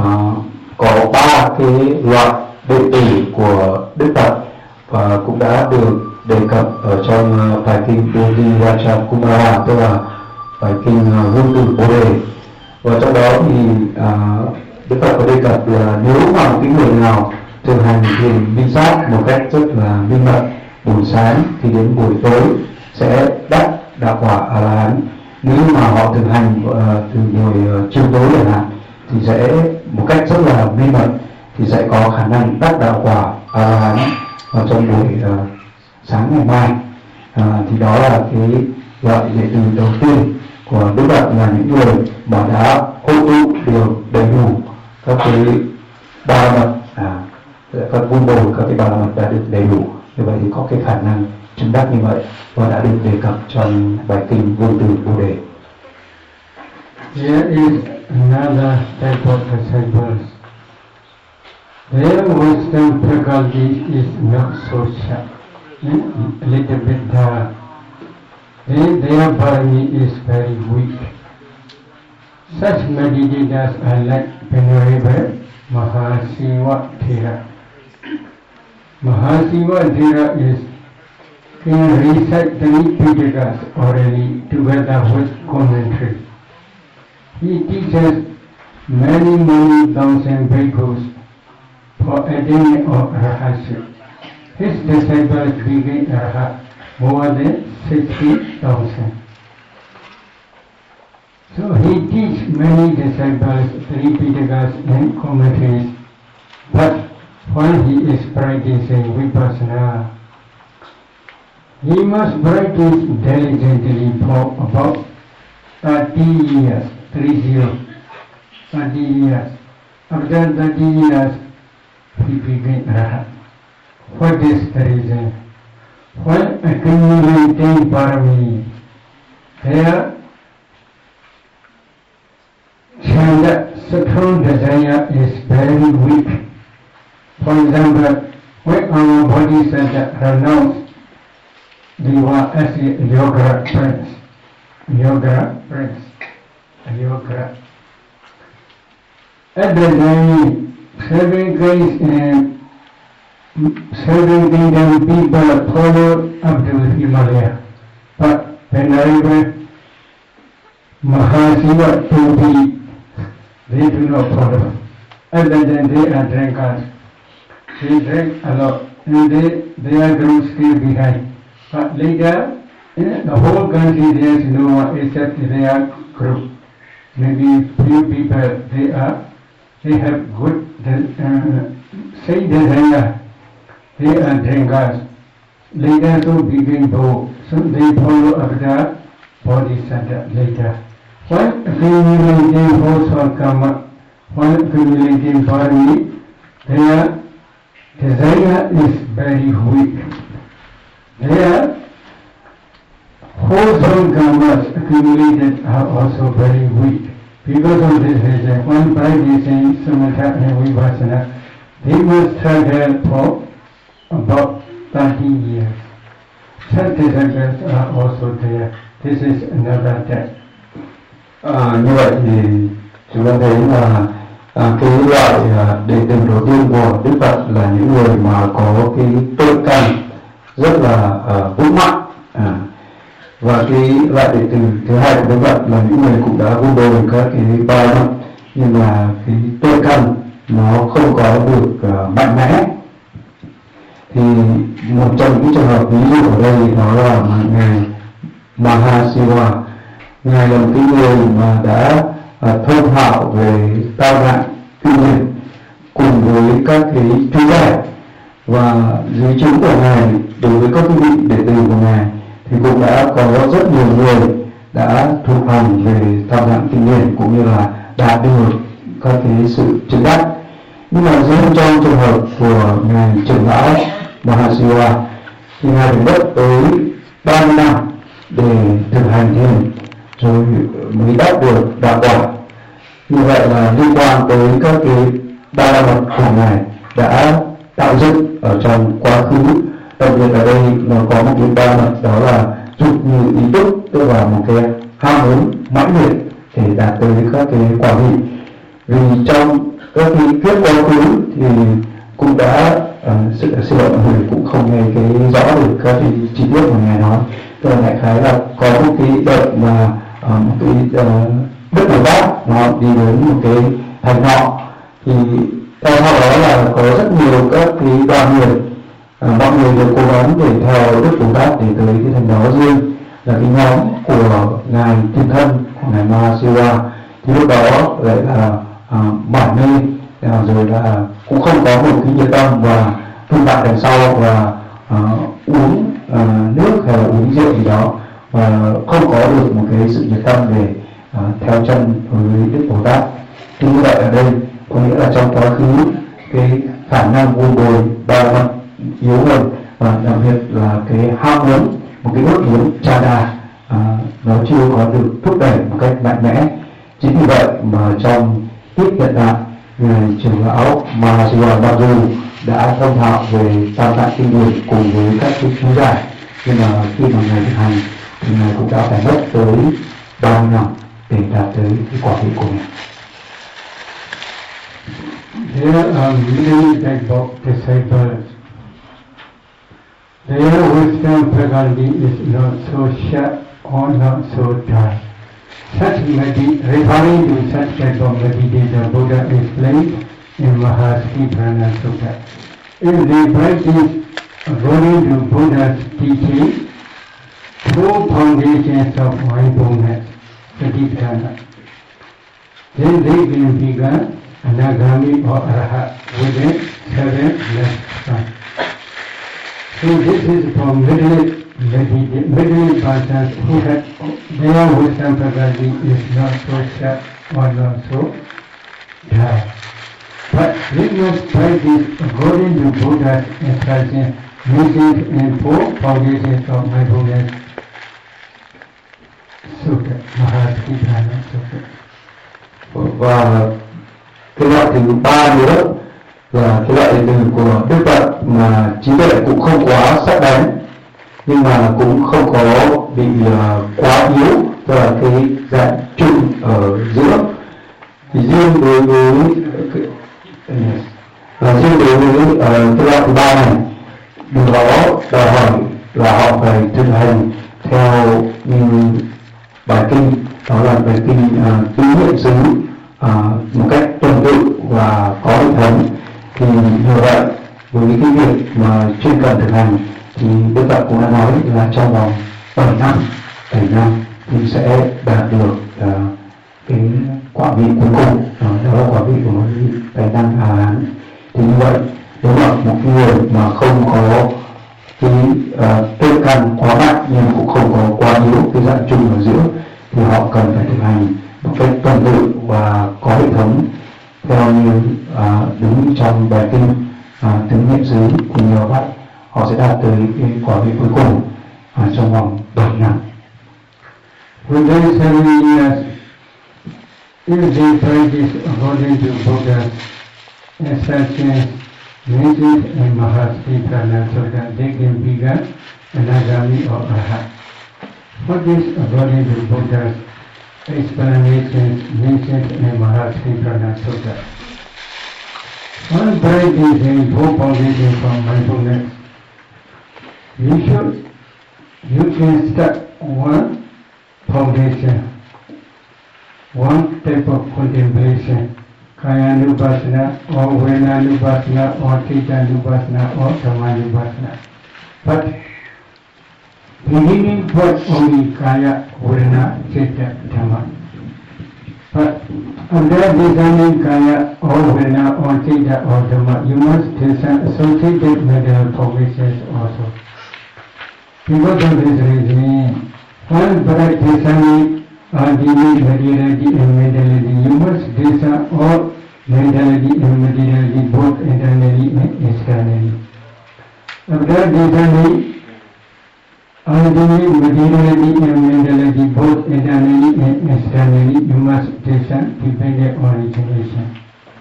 có 3 cái loại đệ tử của Đức Phật và cũng đã được đề cập ở trong bài kinh Dwadi Raja Kumara, tức là bài kinh Vương Tử Bồ Đề. Và trong đó thì Đức Phật có đề cập là nếu mà cái người nào thực hành thiền minh sát một cách rất là minh mật buổi sáng thì đến buổi tối sẽ đắc đạo quả A La Hán. Nếu mà họ thực hành từ buổi chiều tối chẳng hạn thì sẽ một cách rất là minh mật thì sẽ có khả năng đắc đạo quả A La Hán vào trong buổi sáng ngày mai. Thì đó là cái loại đệ tử đầu tiên của Đức Phật, là những người mà đã hội tụ được đầy đủ các cái ba la mật, các vun bồi các cái ba la mật đã được đầy đủ, như vậy thì có cái khả năng chứng đắc như vậy và đã được đề cập trong bài kinh Vương Tử Bồ Đề. There is another type of disciples. Their wisdom faculty is not so sharp, a little bit dull. Their body is very weak. Such meditators are like Venerable Mahasiva Thera. Mahasiva Thera can recite 3 Pitakas orally together with commentary. He teaches many thousand bhikkhus for attaining of Arahantship. His disciples became Arahat more than 60,000. So he teach many disciples 3 Pitakas and commentaries, but while he is practicing Vipassana, he must practice diligently for about 30 years. 30 years. After 30 years, he became Arahat. What is the reason? While accumulating parami, their chanda, strong desire is very weak. For example, when our bodhisattva renounced Deva as a yoga prince, at the time, 7 guys and 7 kingdom people followed up to Himalaya, but Venerable Mahasiva Topi, they do not follow. Other than they are drinkers. They drink a lot and their group stay behind. But later, in the whole country there is no one except their group. Maybe few people, they have good say desire. They are drinkers. Later to begin bold. So they follow after bodhisattva later. While accumulating force or karma, while accumulating body, their desire is very weak. Their wholesome karmas accumulated are also very weak. Because of this reason, when practicing samatha and vipassana, they must struggle for about 30 years. Such disciples are also there. This is another depth. Như vậy thì chúng ta thấy là cái loại đệ tử đầu tiên của Đức Phật là những người mà có cái tuệ căn rất là vững mạnh, và cái loại đệ tử thứ hai của Đức Phật là những người cũng đã vun bồi các cái ba năm, nhưng mà cái tuệ căn nó không có được mạnh mẽ. Thì một trong những trường hợp ví dụ ở đây đó là ngài Mahasiva. Ngài là một cái người mà đã thông thạo về Tam Tạng Kinh Điển cùng với các cái chú giải, và dưới chứng của ngài đối với các vị đệ tử của ngài thì cũng đã có rất nhiều người đã thuộc hành về Tam Tạng Kinh Điển cũng như là đạt được các cái sự chứng đắc. Nhưng mà riêng trong trường hợp của ngài trưởng lão Mahasiva thì ngài phải mất tới 30 năm để thực hành thiền rồi mới đắc được đạo quả. Như vậy là liên quan tới các cái ba la mật của ngài đã tạo dựng ở trong quá khứ. Đặc biệt ở đây nó có một cái ba mật, đó là dục như ý túc, tức là một cái ham muốn mãnh liệt để đạt tới các cái quả vị. Vì trong các cái kiếp quá khứ thì cũng đã xin lỗi mọi người cũng không nghe cái rõ được các cái chi tiết mà ngài nói. Tức là đại khái là có một cái đợt mà một cái Đức Bồ Tát nó đi đến một cái thành nọ, thì theo đó là có rất nhiều các cái đoàn người, mọi người đều cố gắng để theo Đức Bồ Tát để tới cái thành đó riêng là cái nhóm của ngài thiên thân của ngài Mahasiva. Thì lúc đó lại là mải mê, rồi là cũng không có một cái nhiệt tâm và thương tại đằng sau, và uống nước hay là uống rượu gì đó, và không có được một cái sự nhiệt tâm để theo chân với Đức Bồ Tát. Thì như vậy ở đây có nghĩa là trong quá khứ cái khả năng vun bồi ba la mật yếu hơn, và đặc biệt là cái ham muốn, một cái ước muốn chada nó chưa có được thúc đẩy một cách mạnh mẽ. Chính vì vậy mà trong kiếp hiện đại, ngài trưởng lão Mahasiva mặc dù đã thông thạo về Tam Tạng Kinh Điển cùng với các cái chú giải, nhưng mà khi mà ngài thực hành thì ngài cũng đã phải mất tới 30 năm để đạt tới cái quả vị của ngài. There are many devout disciples. Their wisdom faculty is not so sharp or not so dry. Referring to such type of meditation, Buddha explained in Mahasatiprana Sutta. If they practice according to Buddha's teaching, two foundations of mindfulness, Satipatthana, then they can become Anagami or Arahat within 7 lifetimes. So this is for middle persons who have their wisdom faculty is not so sharp or not so dry. But they must practice according to Buddha's instruction, using in 4 foundations of mindfulness. Sutta, Mahasatiprana Sutta. Và cái loại thứ ba nữa là cái loại đệ tử của Đức Phật mà trí tuệ cũng không quá sắc bén, nhưng mà cũng không có bị quá yếu, tức là cái dạng chung ở giữa. Thì riêng đối với cái loại thứ ba này, điều đó đòi hỏi là họ phải thực hành theo như bài kinh, đó là bài kinh tứ niệm xứ một cách tuần tự và có hệ thống. Thì như vậy với cái việc mà chuyên cần thực hành thì Đức Phật cũng đã nói là trong vòng 7 năm thì sẽ đạt được cái quả vị cuối cùng, đó là quả vị của một vị tài năng A Hán. Thì như vậy nếu mà một người mà không có cái tuệ căn quá mạnh nhưng cũng không có quá yếu, cái dạng chung ở giữa, thì họ cần phải thực hành một cách tuần tự và có hệ thống theo như đứng trong bài kinh tứ niệm xứ. Thì nhờ vậy họ sẽ đạt tới cái quả vị cuối cùng trong vòng 7 năm. Within 7 years, if they practice according to Buddha's instructions, mentioned in Mahasatiprana Sutta, they can become Anagami or Arahat. What is according to Buddha's explanations mentioned in Mahatriprana Sutta? One bright is in four foundations from mindfulness. You can start one foundation, one type of contemplation, Kayanubhasana or Venanubhasana or Chitanubhasana or Dhammanubhasana. But beginning with only Kaya, Vedana, Chitta, Dhamma. But under designing Kaya or Vedana or Chitta or Dhamma, you must design associated mental formations also. Because of this reason, one bright designing ultimate materiality and mentality, you must design all mentality and materiality both internally and externally. After designing ultimate materiality and mentality both internally and externally, you must design dependent origination.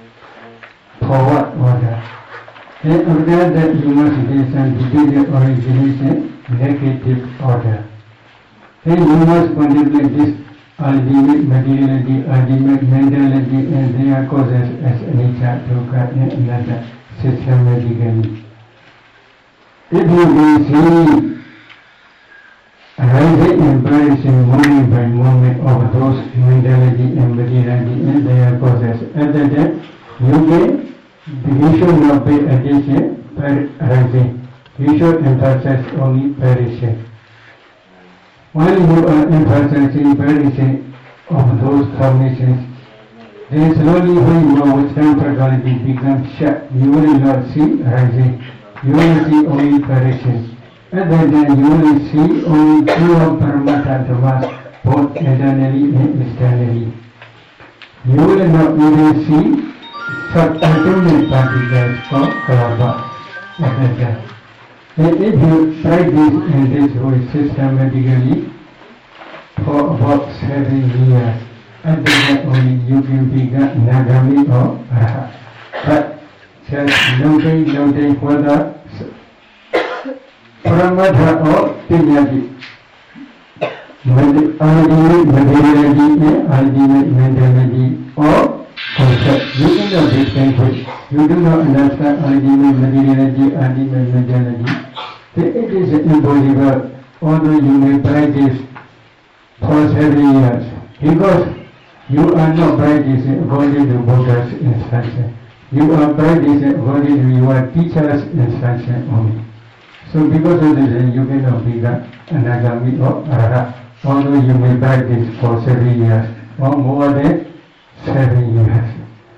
Forward order. Then after that, you must design dependent origination, negative order. Then you must contemplate this ultimate materiality, ultimate mentality and their causes as anicca, dukkha and another systematically. If you can see arising and perishing moment by moment of those mentality and materiality and their causes, at that time you should not pay attention for arising. You should emphasize only perishing. While you are emphasizing perishing of those formations, then slowly when your wisdom faculty becomes shut, you will not see rising. You will see only perishing. At that time you will see only pure Paramattha Dhammas, both internally and externally. You will not even see subatomic particles or kalapa at that time. And if you practice in this way systematically for about 7 years, at that time only you can become Nagami or Raha. But just noting whether Paramatha or Pinyati, ultimate materiality and ultimate mentality or concept. You cannot distinguish. You do not understand ultimate materiality, ultimate mentality. Then it is impossible, although you may practice for 7 years, because you are not practicing according to Buddha's instruction. You are practicing according to your teacher's instruction only. So because of this, you cannot become Anagami or Arahant, although you may practice for 7 years or more than 7 years.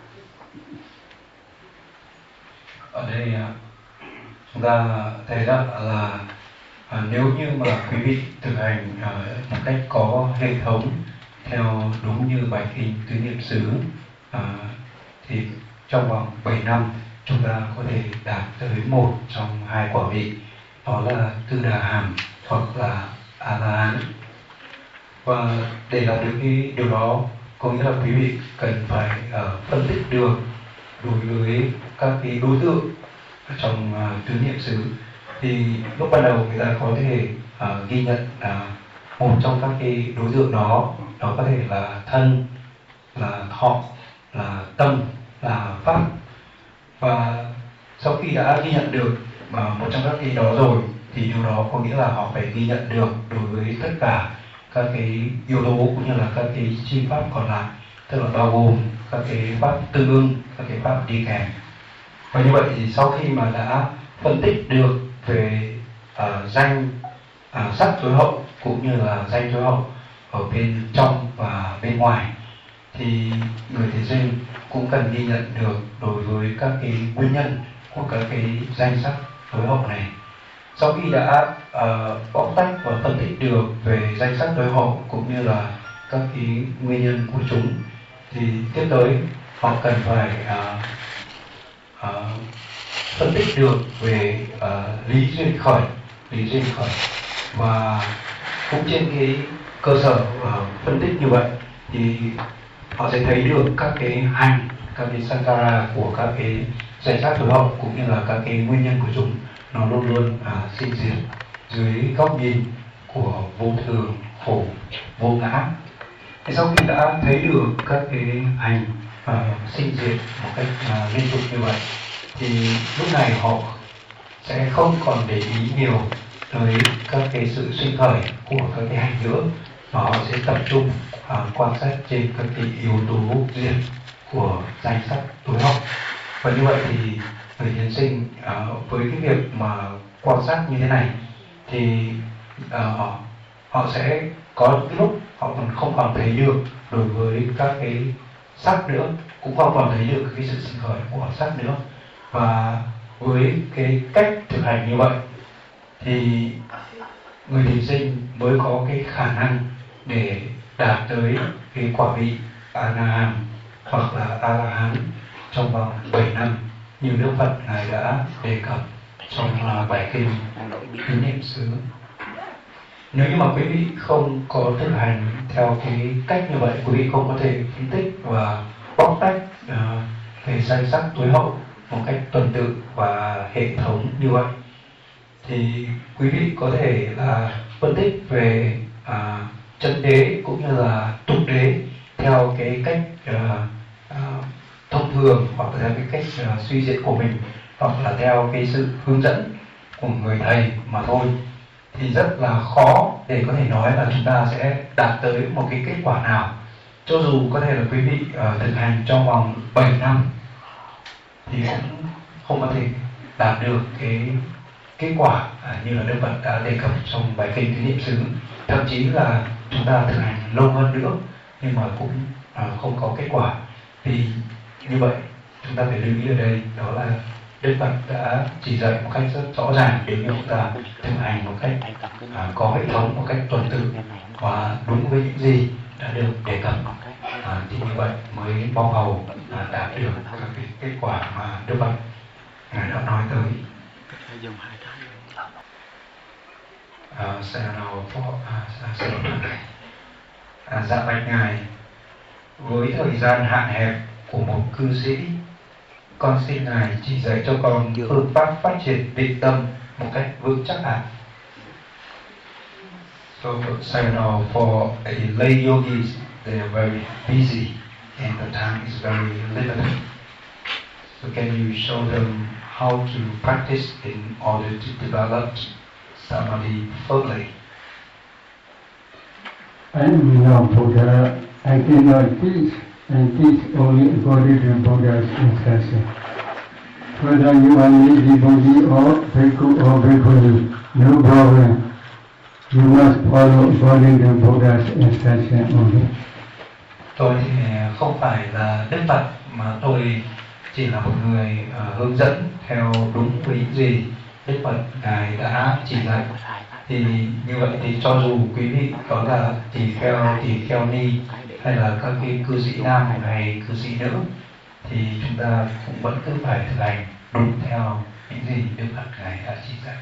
Ở đây chúng ta thấy rằng là nếu như mà quý vị thực hành một cách có hệ thống theo đúng như bài kinh Tứ Niệm xứ, thì trong vòng 7 năm chúng ta có thể đạt tới một trong hai quả vị, đó là Tư Đà Hàm hoặc là A La Hán. Và để làm được cái điều đó, có nghĩa là quý vị cần phải phân tích được đối với các cái đối tượng trong tứ niệm xứ. Thì lúc ban đầu người ta có thể ghi nhận một trong các cái đối tượng đó có thể là thân, là thọ, là tâm, là pháp. Và sau khi đã ghi nhận được một trong các cái đó rồi, thì điều đó có nghĩa là họ phải ghi nhận được đối với tất cả các cái yếu tố cũng như là các cái chi pháp còn lại, tức là bao gồm các cái pháp tương ưng, các cái pháp đi kèm. Và như vậy thì sau khi mà đã phân tích được về danh sắc tối hậu cũng như là danh tối hậu ở bên trong và bên ngoài, thì người thiền sinh cũng cần ghi nhận được đối với các cái nguyên nhân của các cái danh sắc tối hậu này. Sau khi đã bóc tách và phân tích được về danh sắc tối hậu cũng như là các cái nguyên nhân của chúng, thì tiếp tới họ cần phải phân tích được về lý duyên khởi, và cũng trên cái cơ sở phân tích như vậy thì họ sẽ thấy được các cái hành, các cái sankara của các cái danh sắc tối hậu cũng như là các cái nguyên nhân của chúng nó luôn luôn sinh diệt dưới góc nhìn của vô thường, khổ, vô ngã. Thì sau khi đã thấy được các cái hành sinh diệt một cách liên tục như vậy, thì lúc này họ sẽ không còn để ý nhiều tới các cái sự sinh khởi của các cái hành nữa, mà họ sẽ tập trung quan sát trên các cái yếu tố diệt của danh sắc tối hậu. Và như vậy thì người thiền sinh với cái việc mà quan sát như thế này thì họ sẽ có những lúc họ còn không còn thấy được đối với các cái sắc nữa, cũng không còn thấy được cái sự sinh khởi của sắc nữa. Và với cái cách thực hành như vậy thì người thiền sinh mới có cái khả năng để đạt tới cái quả vị A-na-hàm hoặc là A-la-hán trong vòng 7 năm như Đức Phật Ngài đã đề cập trong bài kinh Tứ Niệm xứ. Nếu như mà quý vị không có thực hành theo cái cách như vậy, quý vị không có thể phân tích và bóc tách về danh sắc tối hậu một cách tuần tự và hệ thống như vậy, thì quý vị có thể là phân tích về chân đế cũng như là tục đế theo cái cách thông thường, hoặc là theo cái cách suy diễn của mình, hoặc là theo cái sự hướng dẫn của người thầy mà thôi. Thì rất là khó để có thể nói là chúng ta sẽ đạt tới một cái kết quả nào. Cho dù có thể là quý vị thực hành trong vòng 7 năm thì cũng không có thể đạt được cái kết quả như là Đức Phật đã đề cập trong bài kinh Tứ Niệm xứ. Thậm chí là chúng ta thực hành lâu hơn nữa nhưng mà cũng không có kết quả. Thì như vậy chúng ta phải lưu ý ở đây đó là Đức Phật đã chỉ dạy một cách rất rõ ràng để chúng ta thực hành một cách có hệ thống, một cách tuần tự và đúng với những gì đã được đề cập. Thì như vậy mới bao hầu đạt được các cái kết quả mà Đức Phật Ngài đã nói tới. Dạ bạch Ngài, với thời gian hạn hẹp của một cư sĩ, con xin Ngài chỉ dạy cho con phương pháp phát triển định tâm một cách vững chắc ạ. So, Sayadaw, for a lay yogis, they are very busy and the time is very limited. So can you show them how to practice in order to develop samadhi fully? I am not Buddha. I cannot teach and teach only according to Buddha's instruction. Whether you are Nidhi or Bhikkhu or Bhikkhuni, no problem. You must follow according to Buddha's instruction only. Tôi thì không phải là Đức Phật, mà tôi chỉ là một người hướng dẫn theo đúng với những gì Đức Phật Ngài đã chỉ dạy. Thì như vậy thì cho dù quý vị có là tỳ kheo ni hay là các cái cư sĩ nam hay cư sĩ nữ, thì chúng ta cũng vẫn cứ phải thực hành đúng theo những gì Đức Phật Ngài đã chỉ dạy.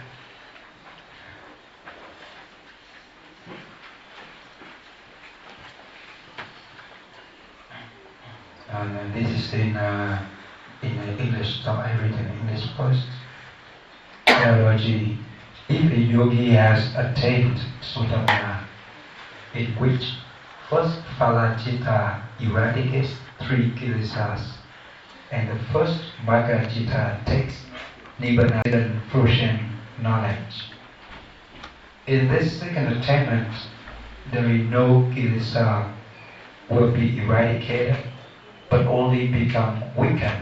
This is in English, so I read in English first. Analogy: if a yogi has attained Sotamana, in which first Phalacita eradicates 3 kilesas, and the first Magga-citta takes Nibbana fruition knowledge. In this second attainment, there is no kilesa will be eradicated, but only become weakened.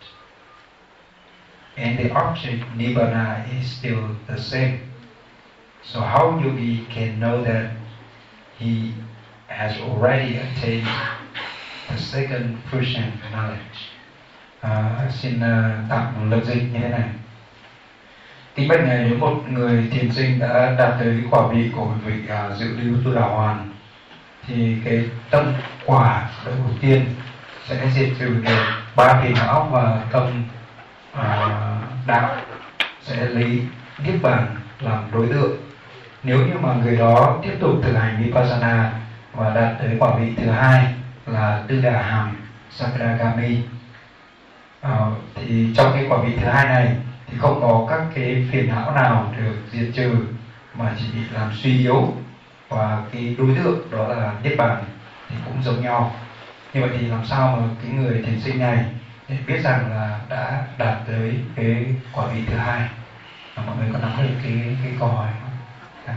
And the object Nibbana is still the same. So how yogi can know that he has already attained the second fruition knowledge? Xin tạm lập dịch như thế này. Kính bạch Ngài, nếu một người thiền sinh đã đạt tới quả vị của một vị dự lưu tu đà hoàn, thì cái tâm quả đầu tiên sẽ diệt trừ được 3 phiền não, và tâm đạo sẽ lấy niết bàn làm đối tượng. Nếu như mà người đó tiếp tục thực hành vipassana và đạt tới quả vị thứ hai là tư đà hàm sakadagami, thì trong cái quả vị thứ hai này thì không có các cái phiền não nào được diệt trừ, mà chỉ bị làm suy yếu, và cái đối tượng đó là niết bàn thì cũng giống nhau. Như vậy thì làm sao mà cái người thiền sinh này để biết rằng là đã đạt tới cái quả vị thứ hai? Mọi người có nắm được cái câu hỏi không?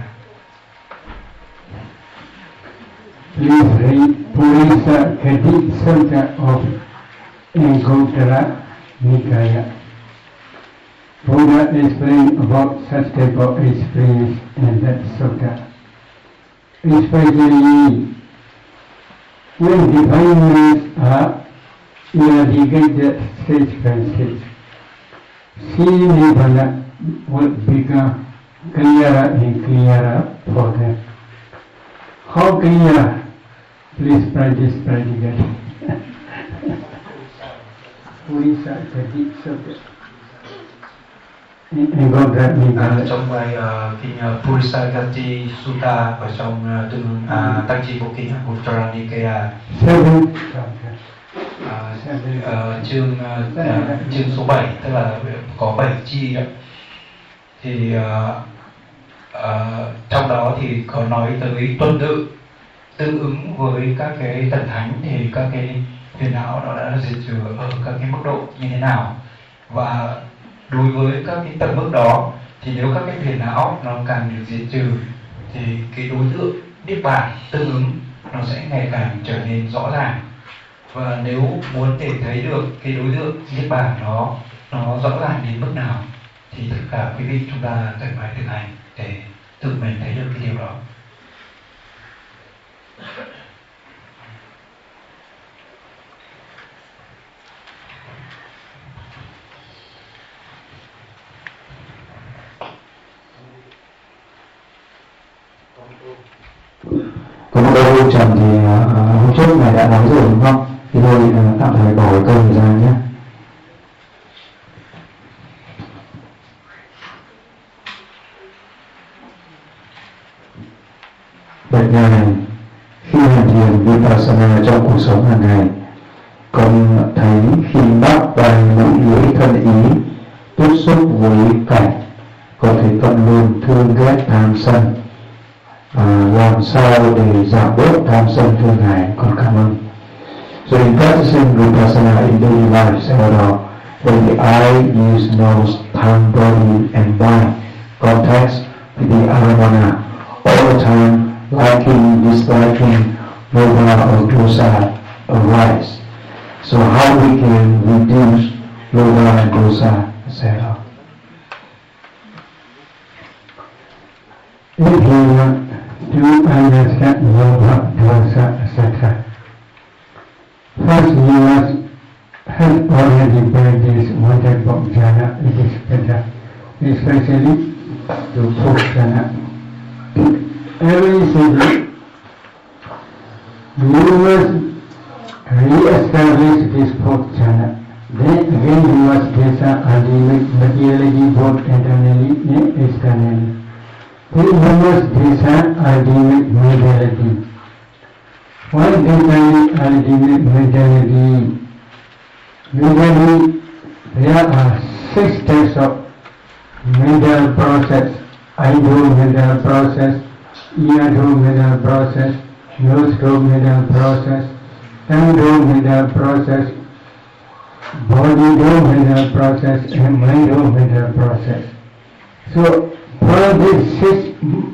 Please read Purisa Kati Sutta of Anguttara Nikaya. Buddha explained about such type of experience in that sutta. Especially when divine minds are eradicated stage by stage, seeing Nibbana will become clearer and clearer for them. How clear? Please practice practically. Purisa Kati Sutta. Trong bài kinh Purisa Kati Sutta ở trong Tăng Chi Bộ Kinh Anguttara Nikaya, chương số 7, tức là có 7 chi đó, thì trong đó thì có nói tới tuần tự tương ứng với các cái thần thánh thì các cái phiền não nó đã diệt trừ ở các cái mức độ như thế nào, và đối với các cái tầng mức đó thì nếu các cái phiền não nó càng được diệt trừ thì cái đối tượng niết bàn tương ứng nó sẽ ngày càng trở nên rõ ràng. Và nếu muốn để thấy được cái đối tượng niết bàn nó rõ ràng đến mức nào thì tất cả quý vị chúng ta cần phải thực hành để tự mình thấy được cái điều đó. Có một câu Trần thì hôm trước ngài đã nói rồi đúng không? Thì tôi tạm thời bỏ cái câu này ra nhé. Bạch ngài, khi hành thiền Vipassana trong cuộc sống hàng ngày, con thấy khi mắt, tai, mũi, lưỡi, thân ý tiếp xúc với cảnh, con thấy con luôn thương ghét tham sân. Làm sao để giảm bớt tham sân thương hại? Con cảm ơn. So in practicing Vipassana in daily life, Sayadaw, when the eye, ears, nose, tongue, body, and mind contacts with the aramana, all the time liking, disliking, lobha or dosa arise. So how we can reduce lobha and dosa, Sayadaw? If you want to understand lobha, dosa, etc., first you must have already practiced one type of jhana. It is better, especially to fourth jhana. Every second you must re-establish this fourth jhana. Then again you must desa ultimate materiality both internally and externally. Then you must desa ultimate mentality. Why desire ultimate mentality? Usually there are 6 types of mental process. Eyebrow mental process, eardrow mental process, nostril mental process, tongue mental process, body mental process, and mind mental process. So for this 6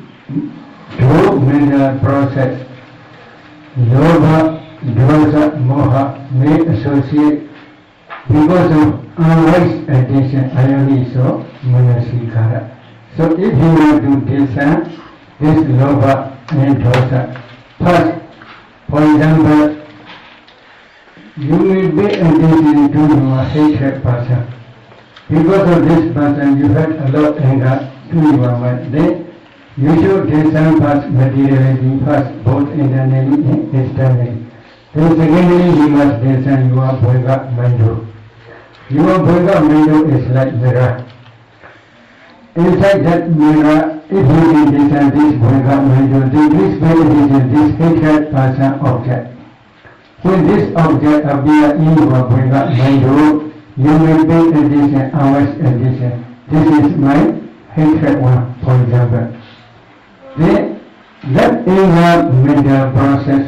mental process, lobha, dosa, moha may associate because of unwise attention, ayoniso, manasikara. So if you want to desa this lobha and dosa, first, for example, you may pay attention to your hatred person. Because of this person, you had a lot of anger to your mind. Then you should desa first materiality first, both internally and externally. Then secondly, you must desa your bhoga mando. Your bhoga mando is like mirror. Inside that mirror, if you can desa this bhoga mando, then this meditation, this hatred person object. When this object appears in your bhoga mando, you may pay attention, unwise attention. This is my hatred one, for example. that anger mental process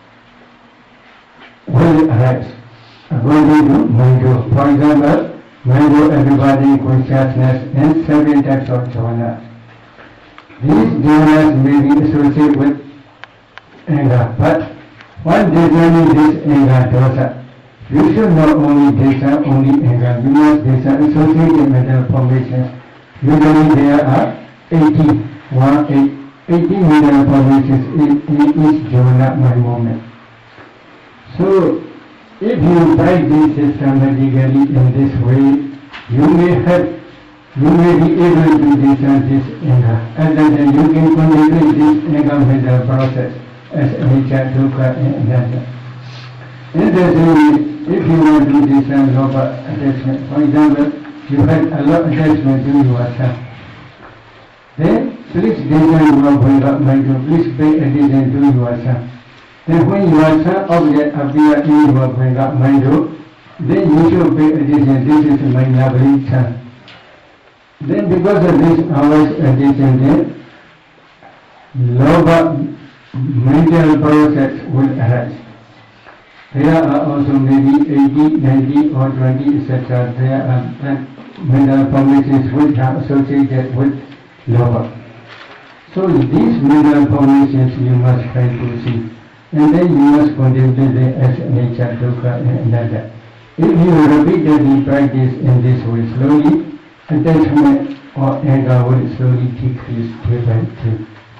will arise according to Mando. For example, Mando embody consciousness and 7 types of jhanas. These jhanas may be associated with anger, but what determines this anger dosa? You should not only discern only anger, you must discern associated mental formations. Usually there are 80 mental formations in each jhana moment. So, if you practice systematically in this way, you may be able to discern this anger, and then you can control this anger mental process as anicca, dukkha, and anatta. In the same way, if you want to discern lobha attachment, for example, you had a lot of attachment to yourself, then please discern lobha mind, please pay attention to yourself. Then when your object appear in your mind, then you should pay attention. This is my lovely child. Then because of this always attention, then lobha mental process will arise. There are also maybe 80, 90 or 20 etc. There are mental formations which are associated with lobha. So these mental formations you must try to see. And then you must contemplate them as anicca, dukkha, and anatta. If you repeatedly practice in this way, slowly attachment or anger will slowly decrease day by day.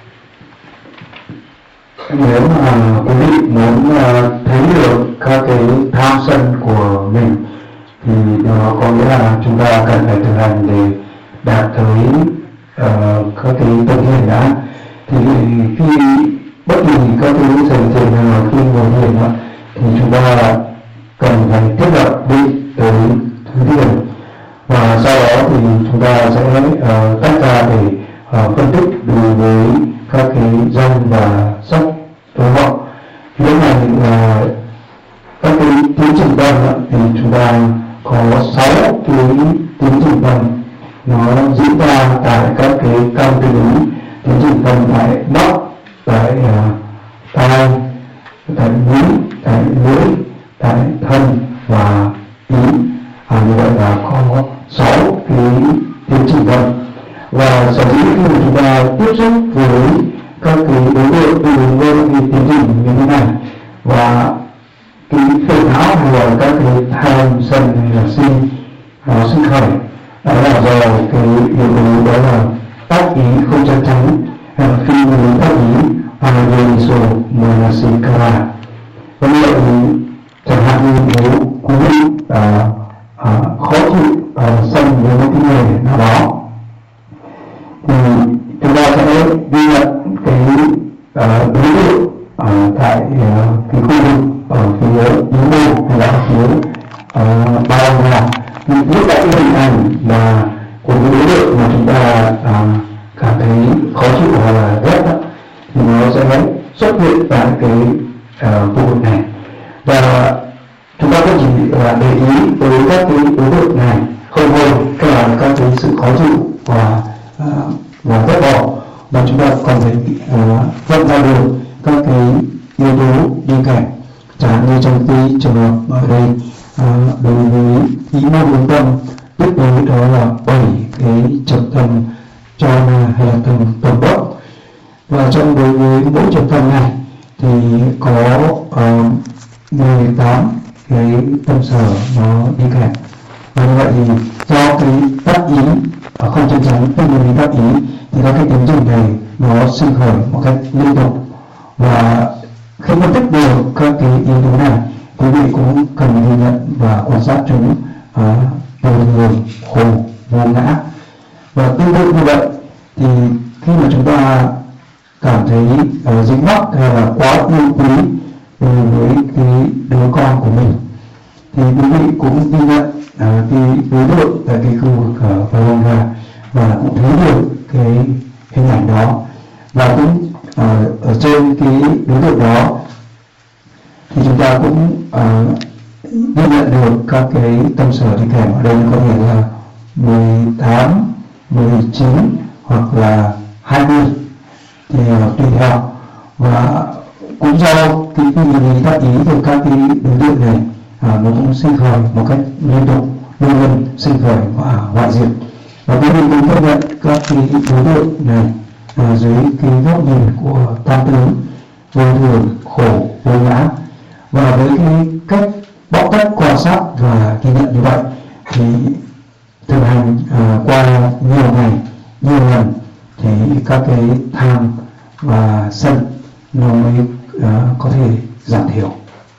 Nếu mà quý vị muốn thấy được các cái tham sân của mình thì đó có nghĩa là chúng ta cần phải thực hành để đạt tới các cái tâm thiền đã. Thì khi bất kỳ các cái hành thiền nào khi ngồi thiền thì chúng ta cần phải thiết lập đi tới thứ thiền, và sau đó thì chúng ta sẽ tách ra để phân tích đối với các cái danh và sắc, đúng không? Lúc này các cái tiến trình tâm thì chúng ta có 6 cái tiến trình tâm nó diễn ra tại các cái căn tương ứng. Tiến trình tâm tại mắt, tại tai, tại mũi, tại lưỡi, tại thân và ý. Như vậy là có 6 cái tiến trình tâm. Và sở dĩ khi mà chúng ta tiếp xúc với các cái đối tượng từ với cái tiến trình như thế này, và cái phiền não hay là các cái tham sân hay là si nó sinh khởi, đó là do cái yếu tố đó là tác ý không chắc chắn, hay là phi lý tác ý, anaviriso manasikara. Và như vậy thì chẳng hạn như nếu quý vị khó chịu sân với một cái người nào đó thì chúng ta sẽ ghi nhận cái đối tượng tại cái khu vực ở phía yếu mô hay là phía bao nhà. Thì lúc đó cái hình ảnh mà của cái đối tượng mà chúng ta cảm thấy khó chịu hoặc là ghét thì nó sẽ xuất hiện tại cái khu vực này. Và chúng ta không chỉ để ý với các cái đối tượng này không thôi, cả các cái sự khó chịu và ghét bỏ, mà chúng ta còn phải phân ra được các cái yếu tố đi kèm. Chẳng hạn như trong cái trường hợp ở đây đối với ý mong muốn tâm, tiếp tới đó là 7 cái trầm tâm cho hay là tầm bốc. Và trong đối với mỗi trầm tâm này thì có 18 cái tâm sở nó đi kèm. Và như vậy thì do cái tác ý không chân chắn, tương đối với tác ý thì các cái tiến trình này nó sinh khởi một cách liên tục. Và khi phân tích được các cái yếu tố này, quý vị cũng cần ghi nhận và quan sát chúng từ người khổ vô ngã. Và tương tự như vậy thì khi mà chúng ta cảm thấy dính mắc hay là quá yêu quý với cái đứa con của mình thì quý vị cũng ghi nhận cái đối tượng tại cái khu vực Varanga và cũng thấy được cái hình ảnh đó. Và cũng ở trên cái đối tượng đó thì chúng ta cũng ghi nhận được các cái tâm sở đi kèm. Ở đây có thể là 18, 19 hoặc là 20. Thì theo, và cũng do cái người tác ý thì các cái đối tượng này nó cũng sinh khởi một cách liên tục, luôn luôn sinh khởi và hoại diệt. Và cái mình cũng chấp nhận các cái đối tượng này dưới cái góc nhìn của tam tướng vô thường, khổ, vô ngã, và với cái cách bóc tách quan sát và ghi nhận như vậy thì thực hành qua nhiều ngày, nhiều lần thì các cái tham và sân nó mới có thể giảm thiểu.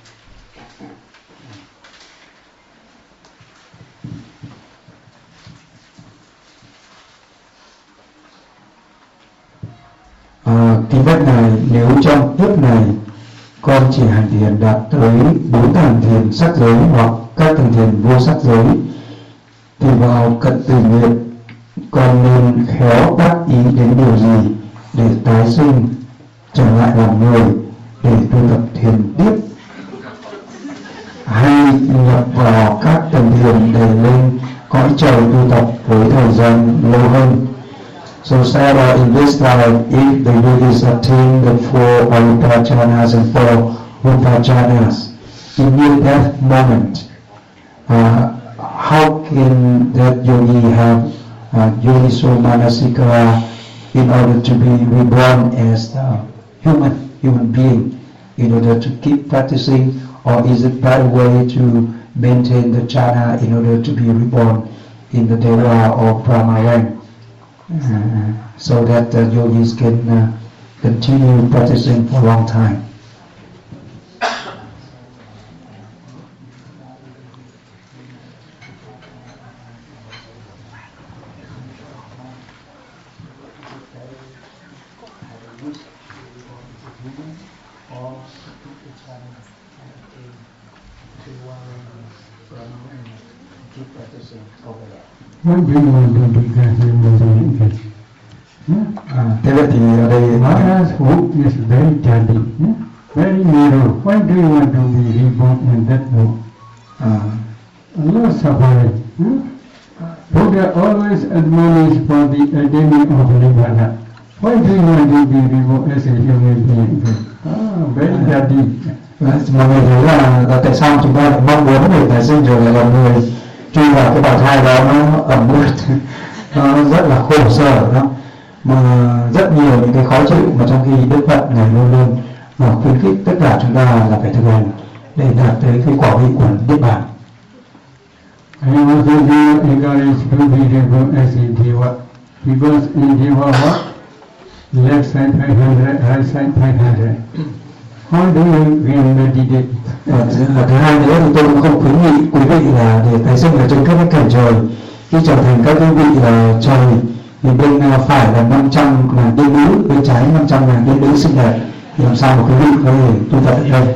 Kinh văn này, nếu trong kiếp này con chỉ hành thiền đạt tới 4 tầng thiền sắc giới hoặc các tầng thiền vô sắc giới, thì vào cận tử nguyện con nên khéo đắc ý đến điều gì để tái sinh trở lại làm người để tu tập thiền tiếp, hay nhập vào các tầng thiền để lên cõi trời tu tập với thời gian lâu hơn. So Sarah, in this life, if the yogis attain the 4 Arupachanas and 4 Rupachanas, in near-death moment, how can that yogi have Yogiso Manasikara in order to be reborn as a human being, in order to keep practicing, or is it better way to maintain the jhana in order to be reborn in the Deva or Brahma rank? So that the yogis can continue practicing for a long time. What do you want to become human being? Thế vậy thì ở đây Maharaj's hope is very jolly, very narrow. Why do you want to be reborn in that hope? Allah suffering. Buddha always admonished for the attainment of Nibbana. Why do you want to be reborn as a human being? Very jolly. Mọi người thấy là tại sao chúng ta lại mong muốn để tái sinh rồi lại làm người, truy vào cái bào thai đó nó ẩm ướt, nó rất là khổ sở đó, mà rất nhiều những cái khó chịu, mà trong khi Đức Phật Ngài luôn luôn khuyến khích tất cả chúng ta là phải thực hành để đạt tới cái quả vị của Niết Bàn. I also do encourage to be reborn as in Deva, because in Deva what? Left side 500, right side 500. How do you meditate? Thứ hai nữa thì tôi cũng không khuyến nghị quý vị là để tái sinh ở trong các cái cảnh trời. Khi trở thành các cái vị là trời thì bên phải là 500 nàng tiên nữ, bên trái 500 nàng tiên nữ xinh đẹp, thì làm sao mà quý vị có thể tu tập ở đây?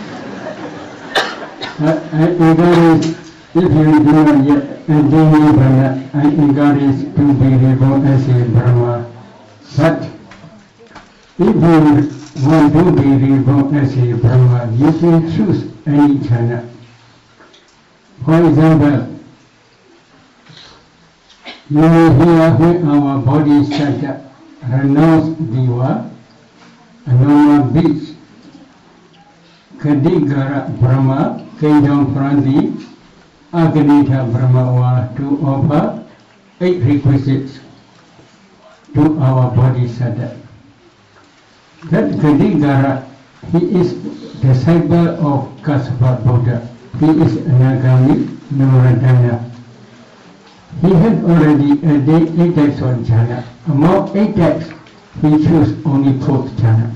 I encourage, if you do not yet attain Nibbana, I encourage to be reborn as a Brahma. But if you want to be reborn as a Brahma, you can choose any jhana. For example, you will hear when our body starts up, renounce Deva, Anoma Beach, Kadigara Brahma came down from the Aganita Brahma to offer 8 requisites to our body sada. That Kadigara, he is disciple of Kassapa Buddha. He is Anagami Naradana. He had already attained 8 types of jhana. Among 8 types, he chose only 4th jhana.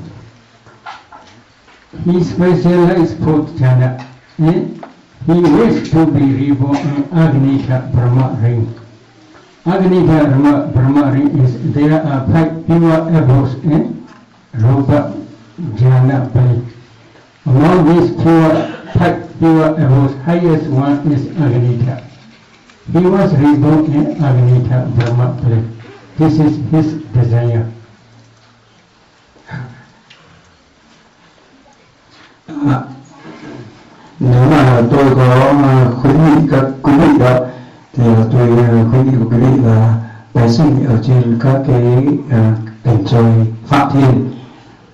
He specialized 4th jhana, and he wished to be reborn in Agnita Brahma ring. Agnita Brahma ring is, there are 5 pure apples in Rupa Jhana Bali. Among these 5 pure apples, highest one is Agnita. He was reborn in Agnita Brahma Bali. This is his desire. Nếu mà tôi có khuyến nghị các quý vị đó, thì tôi khuyến nghị của quý vị là tái sinh ở trên các cái cảnh trời Phạm Thiên,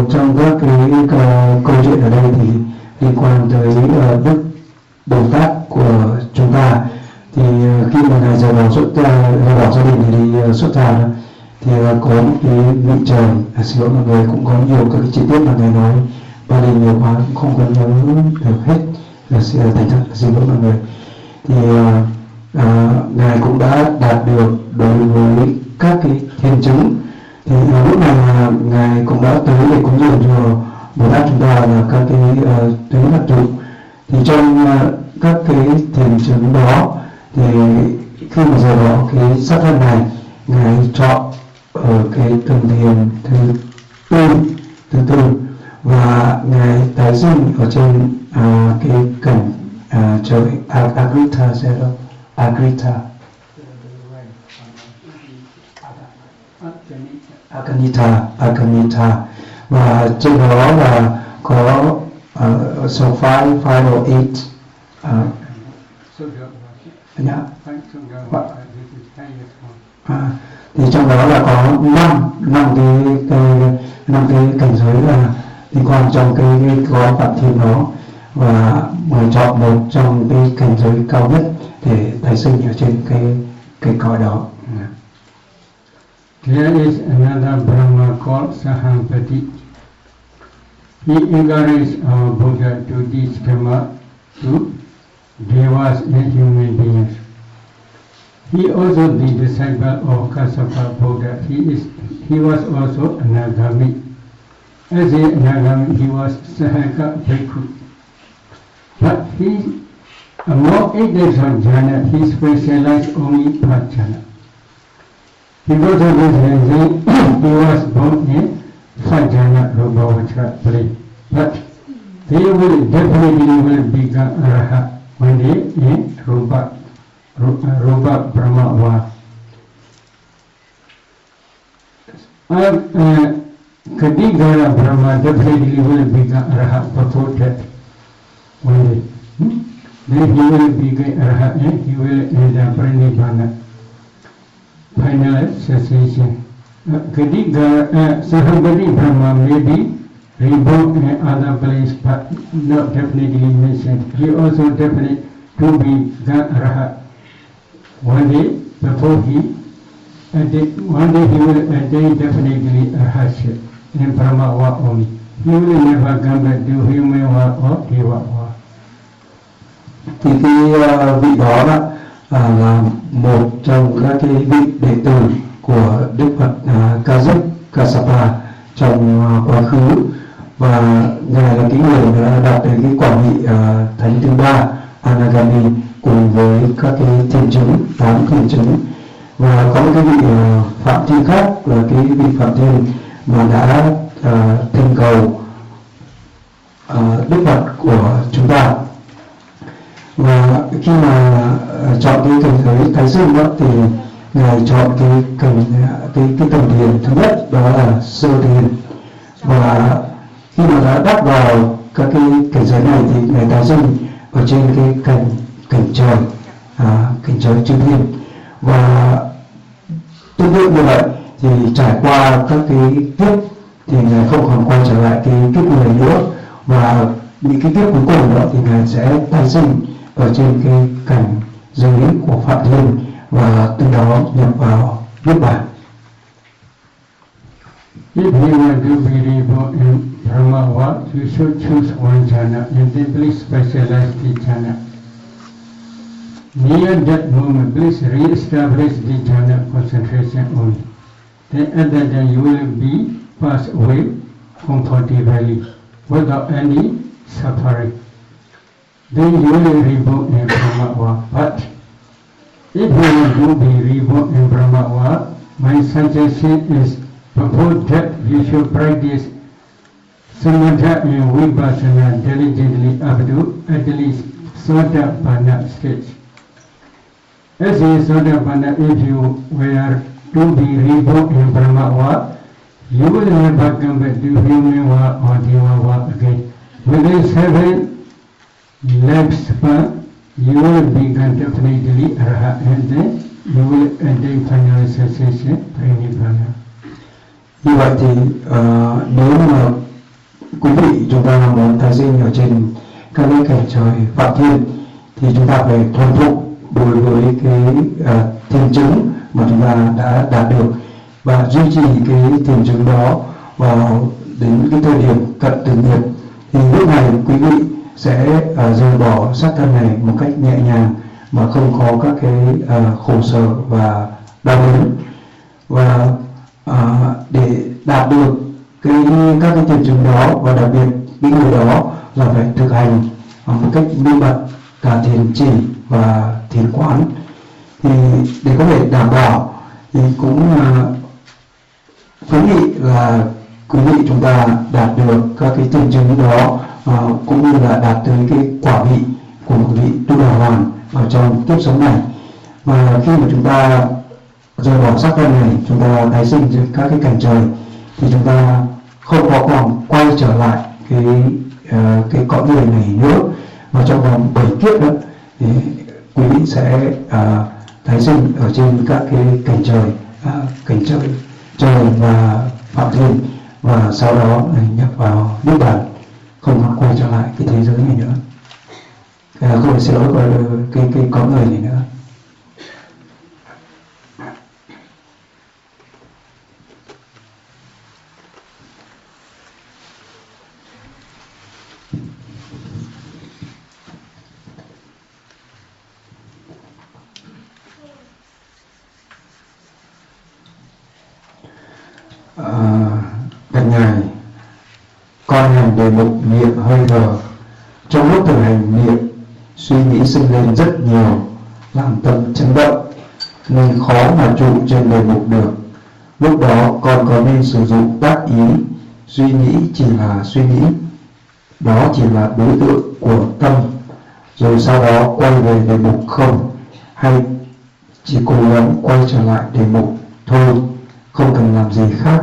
một trong các cái câu chuyện ở đây thì liên quan tới đức Bồ Tát của chúng ta. Thì khi mà ngài rời bỏ gia đình thì đi xuất gia thì có một cái vị trời, xin lỗi mọi người, cũng có nhiều các cái chi tiết mà ngài nói Bali nhiều quá cũng không có nhớ được hết, thành thật xin lỗi mọi người. Thì ngài cũng đã đạt được đối với các cái thiên chứng. Thì lúc này ngài cũng đã tới để cúng dường cho Bồ Tát chúng ta là các cái tuyến đặc dụng. Thì trong các cái thiền chứng đó thì khi mà rời bỏ cái sắc thân này, ngài chọn ở cái tầng thiền thứ tư và ngài tái sinh ở trên cái cảnh trời Agrita, Akanita, và trên đó là có số 5 or 8 thì trong đó là có năm cái cảnh giới là liên quan trong cái gói phạm thiên đó, và người chọn một trong cái cảnh giới cao nhất để tái sinh ở trên cái cõi đó. There is another Brahma called Sahampati. He encouraged our Buddha to teach Dhamma to devas and human beings. He also the disciple of Kassapa Buddha. He was also Anagami. As a Anagami, he was Sahaka Bhikkhu. But among 8 days of jhana, he specialized only Prajna. Because of this reason, he was born in Sajjana Rubhavachra place. But they will definitely become Arahat when they in Rupa Brahma. Kadigara Brahma definitely will become Arahat before death. One day. Then he will become Arahat and he will enter Pranidhana. Final cessation. Sahampati Brahma may be reborn in other place, but not definitely mentioned. He also definitely to be Arahat. One day before one day he will attain definitely Arahatship in Brahma work only. He will never come back to human work or Deva work. Thì cái vị đó là một trong các cái vị đệ tử của Đức Phật Kassapa trong quá khứ, và ngài là cái người đã đạt đến cái quả vị thánh thứ 3 Anagami cùng với các cái thiên chứng, 8 thiên chứng. Và có một cái vị phạm thiên khác là cái vị phạm thiên mà đã thỉnh cầu Đức Phật của chúng ta. Và khi mà chọn cái cảnh giới tái sinh đó thì ngài chọn cái tầng thiền thứ nhất, đó là sơ thiền. Và khi mà đã đắc vào các cái cảnh giới này thì ngài tái sinh ở trên cái cảnh trời chư thiên. Và tương tự như vậy thì trải qua các cái kiếp thì ngài không còn quay trở lại cái kiếp người nữa, và những cái kiếp cuối cùng đó thì ngài sẽ tái sinh ở trên cái cảnh giới của Phạm Thiên, và từ đó nhập vào Niết Bàn. If you want to be reborn in Brahma work, you should choose one jhana and then please specialize the jhana. Near that moment, please re-establish the jhana concentration only. Then at that time you will be passed away comfortably without any suffering. Then you will reborn in Brahma work. But if you want to be reborn in Brahma work, my suggestion is before that you should practice Samatha and Vipassana diligently up to at least Sotapanna stage. As a Sotapanna, if you were to be reborn in Brahma work, you will never come back to human work or Deva work again. Within 7 lifespan, you will become definitely Arahat, and then you will attain final cessation, Pranidhana. Như vậy thì nếu mà quý vị chúng ta muốn tái sinh ở trên các cái cảnh trời phạm thiên thì chúng ta phải thuần thục đối với cái thiền chứng mà chúng ta đã đạt được và duy trì cái thiền chứng đó vào đến cái thời điểm cận tử nghiệp, thì lúc này quý vị sẽ rời bỏ xác thân này một cách nhẹ nhàng mà không có các cái khổ sở và đau đớn. Và để đạt được các cái thiền chứng đó, và đặc biệt cái người đó là phải thực hành một cách minh bạch cả thiền chỉ và thiền quán. Thì để có thể đảm bảo thì cũng khuyến nghị là quý vị chúng ta đạt được các cái thiền chứng đó, cũng như là đạt tới cái quả vị của một vị tu đà hoàn ở trong kiếp sống này. Và khi mà chúng ta rời bỏ xác thân này, chúng ta tái sinh trên các cái cảnh trời thì chúng ta không có còn quay trở lại cái cõi người này nữa, và trong vòng 7 kiếp đó thì quý vị sẽ tái sinh ở trên các cái cảnh trời trời và phạm thiên, và sau đó nhập vào niết bàn, không còn quay trở lại cái thế giới này nữa, không phải xin lỗi cái cõi người này nữa. Bạch Ngài, con hành đề mục niệm hơi thở. Trong lúc thực hành niệm, suy nghĩ sinh lên rất nhiều, làm tâm chấn động, nên khó mà trụ trên đề mục được. Lúc đó con có nên sử dụng tác ý, suy nghĩ chỉ là suy nghĩ, đó chỉ là đối tượng của tâm, rồi sau đó quay về đề mục không, hay chỉ cố gắng quay trở lại đề mục thôi, không cần làm gì khác?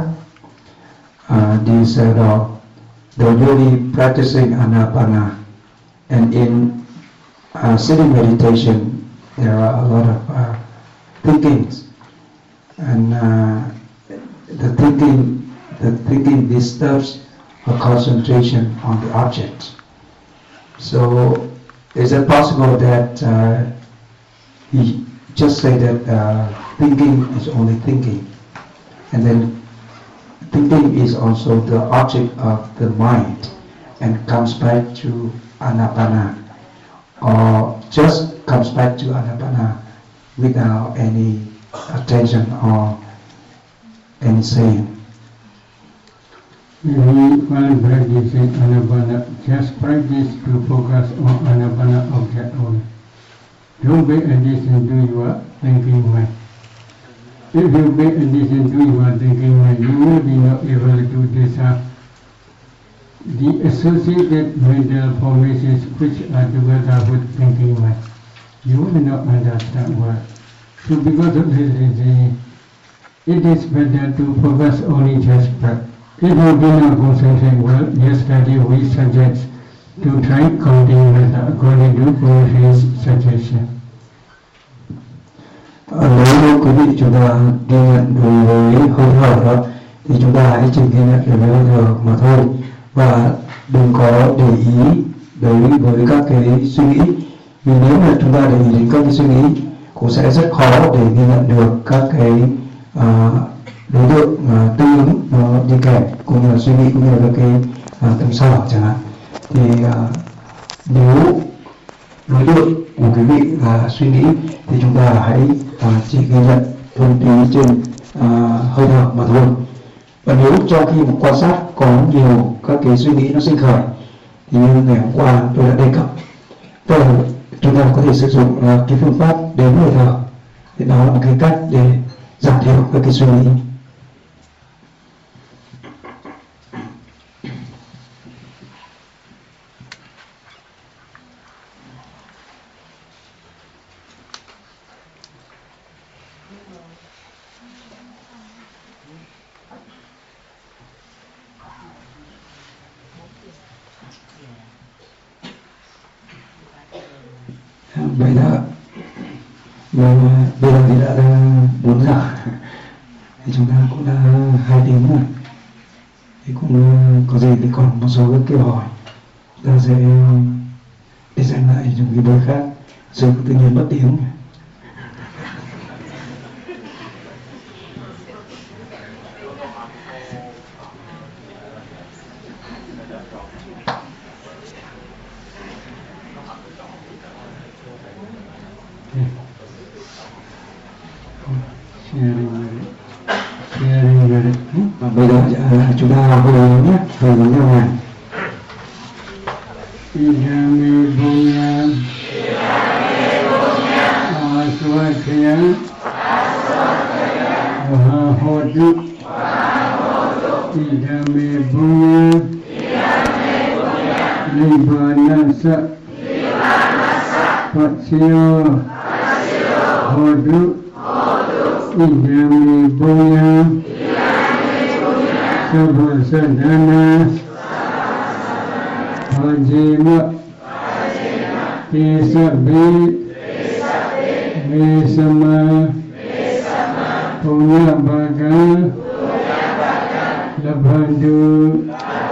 These the yogi practicing Anapana, and in sitting meditation there are a lot of thinkings, and the thinking disturbs our concentration on the object. So is it possible that he just say that thinking is only thinking, and then thinking is also the object of the mind and comes back to Anapana, or just comes back to Anapana without any attention or any saying? While practicing Anapana, just practice to focus on Anapana object only. Don't pay attention to your thinking mind. If you pay attention to your thinking mind, you will be not able to discern the associated mental formations which are together with thinking mind. You will not understand why. So because of this reason, it is better to focus only just breath. If you do not concentrate well, yesterday we suggest to try counting method according to Buddha's suggestion. Nếu quý vị chúng ta ghi nhận đối với hơi thở đó, thì chúng ta hãy chỉ ghi nhận đối với hơi thở mà thôi, và đừng có để ý đối với các cái suy nghĩ, vì nếu mà chúng ta để ý đến các cái suy nghĩ cũng sẽ rất khó để ghi nhận được các cái đối tượng tương ứng nó đi kèm, cũng như là suy nghĩ, cũng như là các cái tâm sở chẳng hạn. Thì nếu đối tượng của quý vị là suy nghĩ thì chúng ta hãy chỉ ghi nhận thuần túy trên hơi thở mà thôi. Và nếu trong khi một quan sát có nhiều các cái suy nghĩ nó sinh khởi, thì như ngày hôm qua tôi đã đề cập, tức là chúng ta có thể sử dụng cái phương pháp đếm hơi thở, thì đó là một cái cách để giảm thiểu các cái suy nghĩ. Vậy đó, bây giờ thì đã 4 giờ, thì chúng ta cũng đã 2 tiếng rồi. Thì cũng có gì thì còn một số các câu hỏi ta sẽ để dành lại trong cái buổi khác, rồi tự nhiên mất tiếng. Và bây giờ chúng ta hồi nhé, hồi với nhau này. Idame bunya aswakya wahodu idame bunya nibbana patsyo hodu idame bunya sabhasadana Hajima Tisabi Mesama Punya Baga Labhandu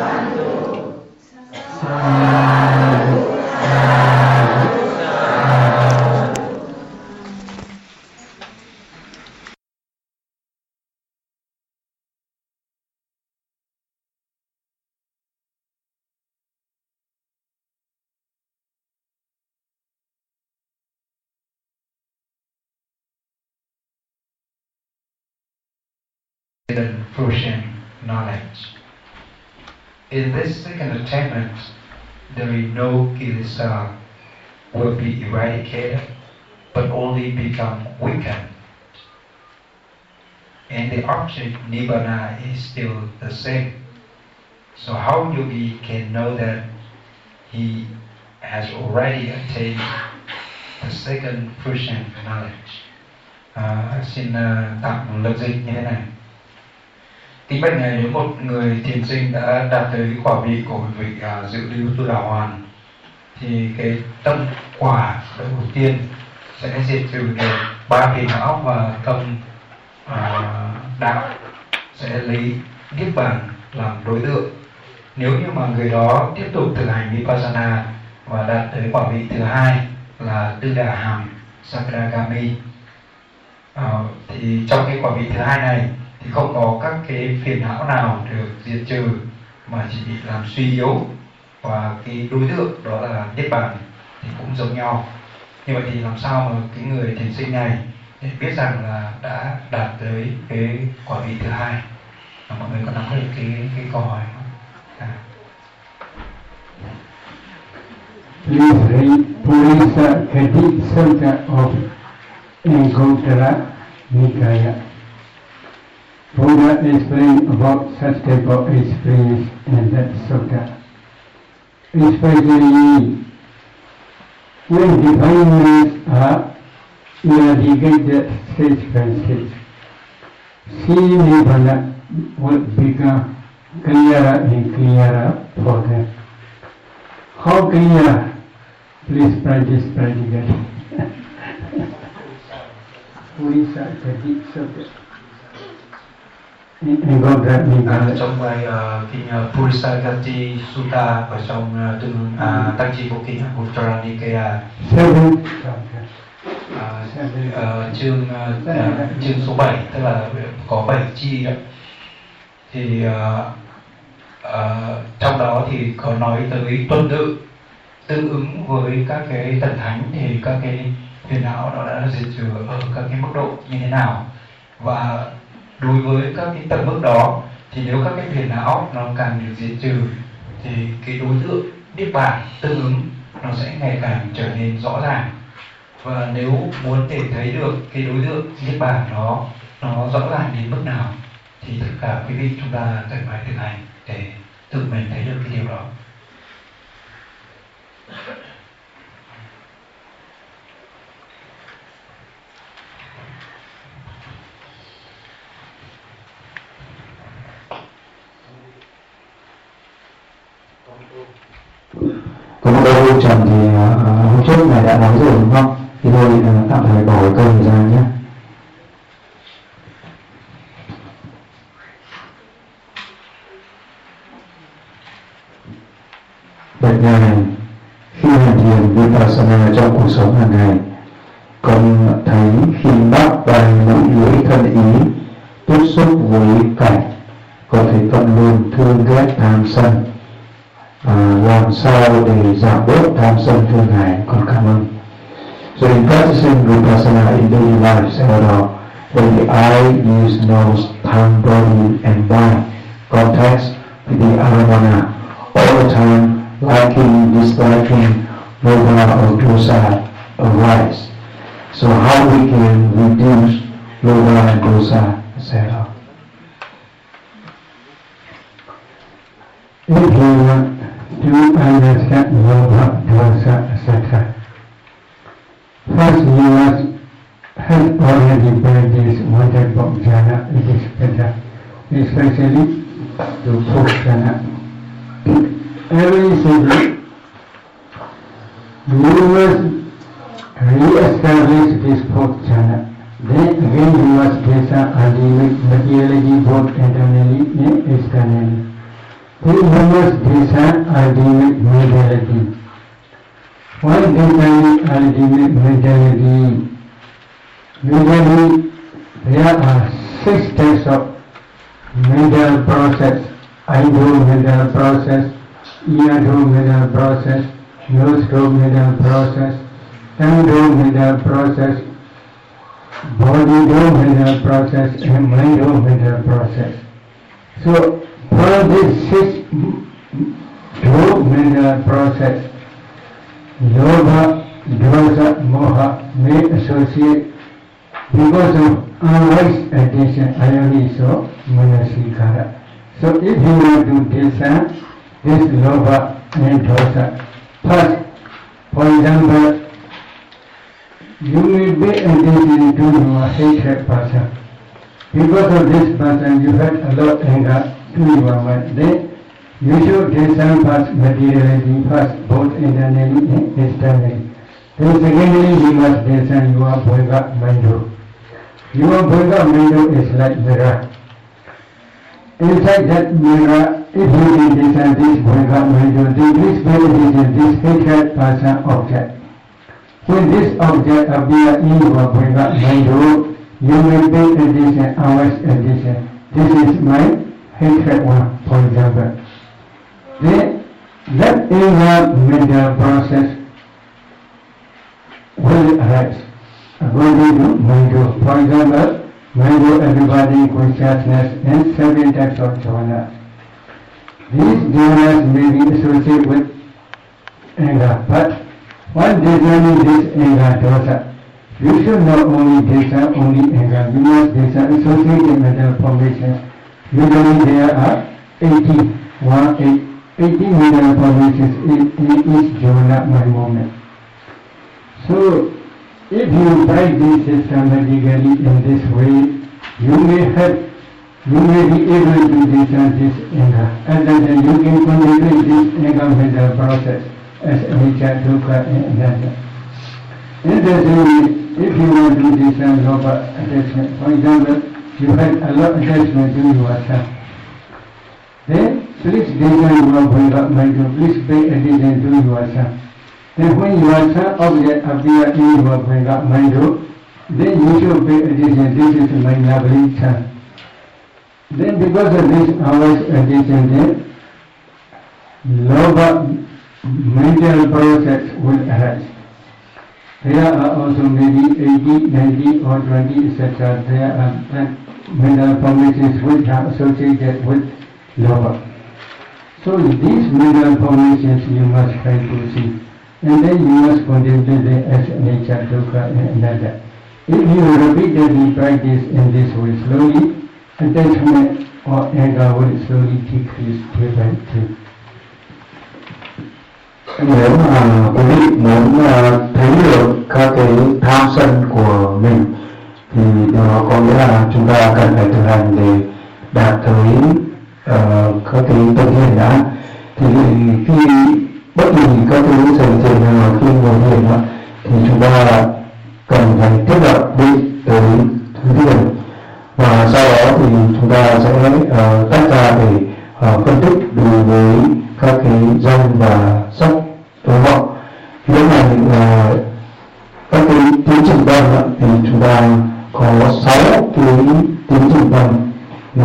hidden fruition knowledge. In this second attainment, there is no kilesa will be eradicated, but only become weakened. And the object nibbana is still the same. So how yogi can know that he has already attained the second fruition knowledge? Xin tạm lập dịch như thế này. Kính bạch này, nếu một người thiền sinh đã đạt tới quả vị của một vị dự lưu tu đà hoàn, thì cái tâm quả đầu tiên sẽ diệt trừ được 3 phiền não, và tâm đạo sẽ lấy niết bàn làm đối tượng. Nếu như mà người đó tiếp tục thực hành vipassana và đạt tới quả vị thứ hai là tư đà hàm sakadagami, thì trong cái quả vị thứ hai này thì không có các cái phiền não nào được diệt trừ, mà chỉ bị làm suy yếu, và cái đối tượng đó là niết bàn thì cũng giống nhau. Như vậy thì làm sao mà cái người thiền sinh này để biết rằng là đã đạt tới cái quả vị thứ hai? Mọi người có nắm được cái câu hỏi không? Please read Purisa Kati Sutta of Anguttara Nikaya. Buddha explained about such type of experience in that sutta. Especially when divine minds are eradicated stage by stage, see Nibbana will become clearer and clearer for them. How clear? Please practice practically. Purisa Kati Sutta. Trong bài kinh Purisagati Sutta ở trong Tăng Chi Bộ Kinh Anguttara Nikaya, chương số 7, tức là có 7 chi đó, thì trong đó thì có nói tới tuần tự tương ứng với các cái tần thánh, thì các cái phiền não nó đã diệt trừ ở các cái mức độ như thế nào. Và đối với các cái tầng mức đó thì nếu các cái phiền não nó càng được diệt trừ thì cái đối tượng niết bàn tương ứng nó sẽ ngày càng trở nên rõ ràng. Và nếu muốn để thấy được cái đối tượng niết bàn nó rõ ràng đến mức nào thì tất cả quý vị chúng ta cần phải thực hành để tự mình thấy được cái điều đó. Có một câu Trần thì hôm trước ngài đã nói rồi đúng không? Thì thôi tạm thời bỏ cái câu này ra nhé. Bạch Ngài, khi hành thiền Vipassana trong cuộc sống hàng ngày, con thấy khi mắt tai mũi lưỡi thân ý tiếp xúc với cảnh, con thấy con luôn thương ghét tham sân. Làm sao để giảm bớt tham sân thương hại? Con cảm ơn. So in practicing Vipassana in daily life, Sayadaw, when the eye, ears, nose, tongue, body, and mind contacts with the Aramana, all the time liking, disliking, lobha or dosa arise. So how we can reduce lobha and dosa, Sayadaw? If you want to understand lobha, dosa, etc., first you must have already practiced wonderful jhana. It is better, especially to fourth jhana. Every second, you must re-establish this fourth jhana. Then again you must face ultimate materiality both internally and externally. Then you must face ultimate mentality. Why designing ultimate mentality? Usually there are 6 types of mental process: eyebrow mental process, eardrow mental process, nostril mental process, tongue mental process, body mental process, and mind mental process. So for this 6 mental process, lobha, dosa, moha may associate because of unwise attention, ayoniso manasikara. So if you want to discern this lobha and dosa, first, for example, you may pay attention to your hatred person. Because of this person, you had a lot of anger to your mind. Then you should discern first materiality first, both internally and externally. Then secondly, you must discern your bhoga mando. Your bhoga mando is like mirror. Inside that mirror, if you can discern this bhoga mando, then this attention, this hatred person object. When this object appears in your bhoga mando, you may pay attention, unwise attention. This is my hatred one, for example. Then that inner mental process will arise according to Mando. For example, Mando, everybody, consciousness, and 7 types of jhanas. These jhanas may be associated with anger, but while discerning this anger dosa, you should not only discern only anger, you must discern associated mental formations. Usually there are 80 mental formations in each jhana moment. So, if you practice systematically in this way, you may be able to discern this anger, and then you can contribute this anger mental process as anicca, dukkha, and anatta. In the same way, if you want to discern lobha attachment, for example, you had a lot of attachment to yourself, then please discern your bhoga mando, please pay attention to yourself. Then when your self object appears in your bhoga mando, then you should pay attention, this is my lovely self. Then because of this unwise attention, then lobha mental process will arise. There are also maybe 80, 90 or 20 etc. There are mental formations which are associated with lobha. So these mental formations you must try to see. And then you must contemplate them as anicca, dukkha, and anatta. If you repeatedly practice in this way, slowly attachment or anger will slowly decrease day by day. Nếu mà quý vị muốn thấy được các cái tham sân của mình thì điều đó có nghĩa là chúng ta cần phải thực hành để đạt tới các cái tâm thiền đã. Thì khi bất kỳ các thứ xảy thiền nào khi ngồi thiền thì chúng ta cần phải thiết lập đi tới thứ thiền, và sau đó thì chúng ta sẽ tách ra để phân tích đối với các cái danh và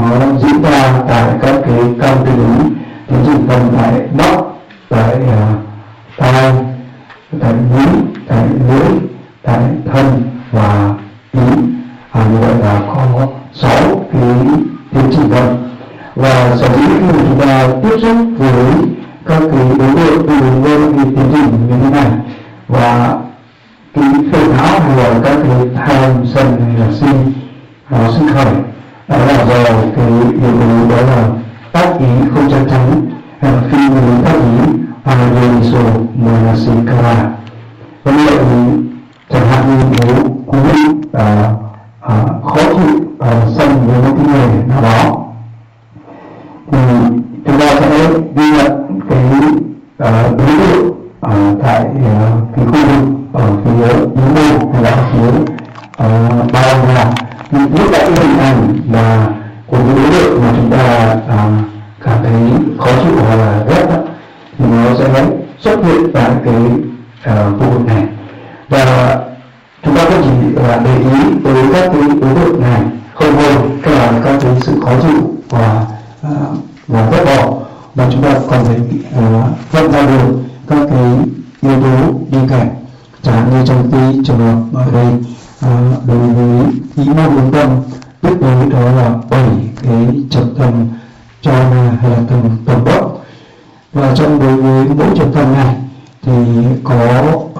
nó diễn ra tại các cái căn tự ý tiến trình tâm tại mắt, tại tai, tại mũi, tại lưỡi, tại thân và ý. Như vậy là có 6 cái tiến trình tâm. Và sở dĩ khi mà chúng ta tiếp xúc với các cái đối tượng từ với cái tiến trình như thế này, và cái phiền não hay là các cái tham sân hay là si nó sinh khởi, đó là do cái yếu tố đó là tác ý không chắc chắn, hay là phi lý tác ý Anayoniso Manasikara. Và như vậy thì chẳng hạn như nếu quý vị khó chịu sân với một cái người nào đó, thì chúng ta sẽ ghi nhận cái đối tượng tại cái khu vực ở phía yếu mô hay là phía bao nhà. Thì lúc đấy cái hình ảnh mà của những đối tượng mà chúng ta cảm thấy khó chịu hoặc là ghét đó, thì nó sẽ xuất hiện tại cái khu vực này. Và chúng ta không chỉ là để ý tới các cái đối tượng này không thôi, cả các cái sự khó chịu và ghét bỏ, mà chúng ta còn phải phân ra được các cái yếu tố đi kèm. Chẳng hạn như trong cái trường hợp ở đây đối với ý mô hướng tâm, tiếp tới đó là 7 cái trầm tâm Jhana hay là tầm bốc. Và trong đối với mỗi trầm tâm này thì có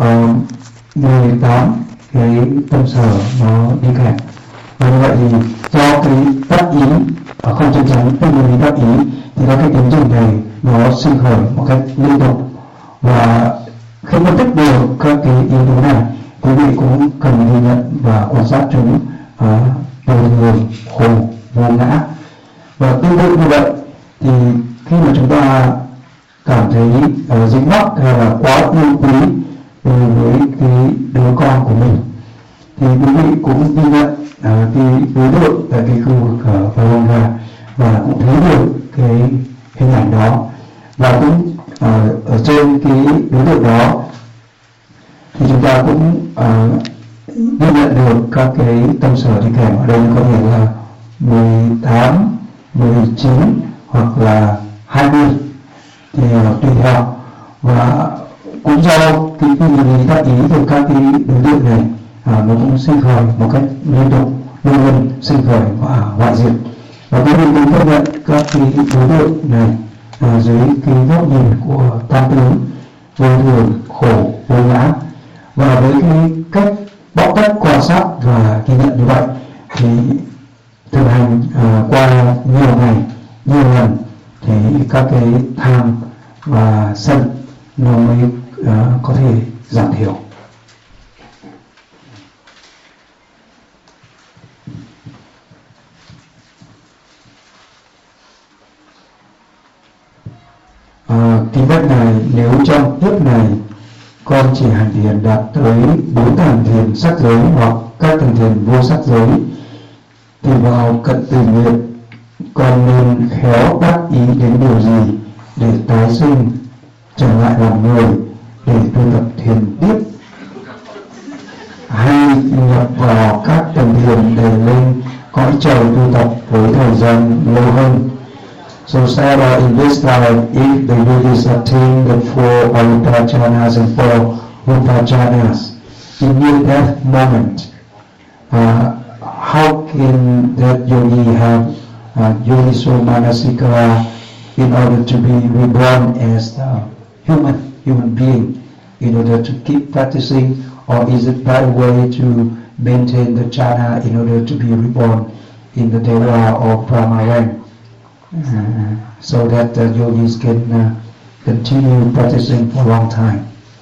18 cái tâm sở nó đi kèm. Và như vậy thì do cái tác ý không chắc chắn, phi lý tác ý, thì các cái tiến trình này nó sinh khởi một cách liên tục. Và khi phân tích được các cái yếu tố này, quý vị cũng cần ghi nhận và quan sát chúng từ thường, khổ, vô ngã. Và tương tự như vậy thì khi mà chúng ta cảm thấy dính mắc hay là quá yêu quý với cái đứa con của mình, thì quý vị cũng ghi nhận cái đối tượng tại cái khu vực ở Varanga và cũng thấy được cái hình ảnh đó. Và cũng ở trên cái đối tượng đó thì chúng ta cũng ghi nhận được các cái tâm sở đi kèm. Ở đây có thể là 18, 19 hoặc là 20 thì tùy theo. Và cũng do cái phi lý tác ý từ các cái đối tượng này nó cũng sinh khởi một cách liên tục, luôn luôn sinh khởi và hoại diệt. Và quý vị cũng công nhận các cái đối tượng này dưới cái góc nhìn của tam tướng vô thường, khổ, vô ngã. Và với cái cách bóc tách quan sát và ghi nhận như vậy thì thực hành qua nhiều ngày, nhiều lần, thì các cái tham và sân nó mới có thể giảm thiểu. Kính bạch Ngài, nếu trong kiếp này con chỉ hành thiền đạt tới 4 tầng thiền sắc giới hoặc các tầng thiền vô sắc giới, thì vào cận tử nguyện con nên khéo đắc ý đến điều gì để tái sinh trở lại làm người để tu tập thiền tiếp, hay nhập vào các tầng thiền để lên cõi trời tu tập với thời gian lâu hơn? So Sarah, in this life, if the yogis attain the 4 Arupachanas and 4 Rupachanas, in near death moment, how can that yogi have Yoniso Manasikara in order to be reborn as a human being, in order to keep practicing, or is it by way to maintain the jhana in order to be reborn in the Deva or Brahma rank? So that the yogis can continue practicing for a long time.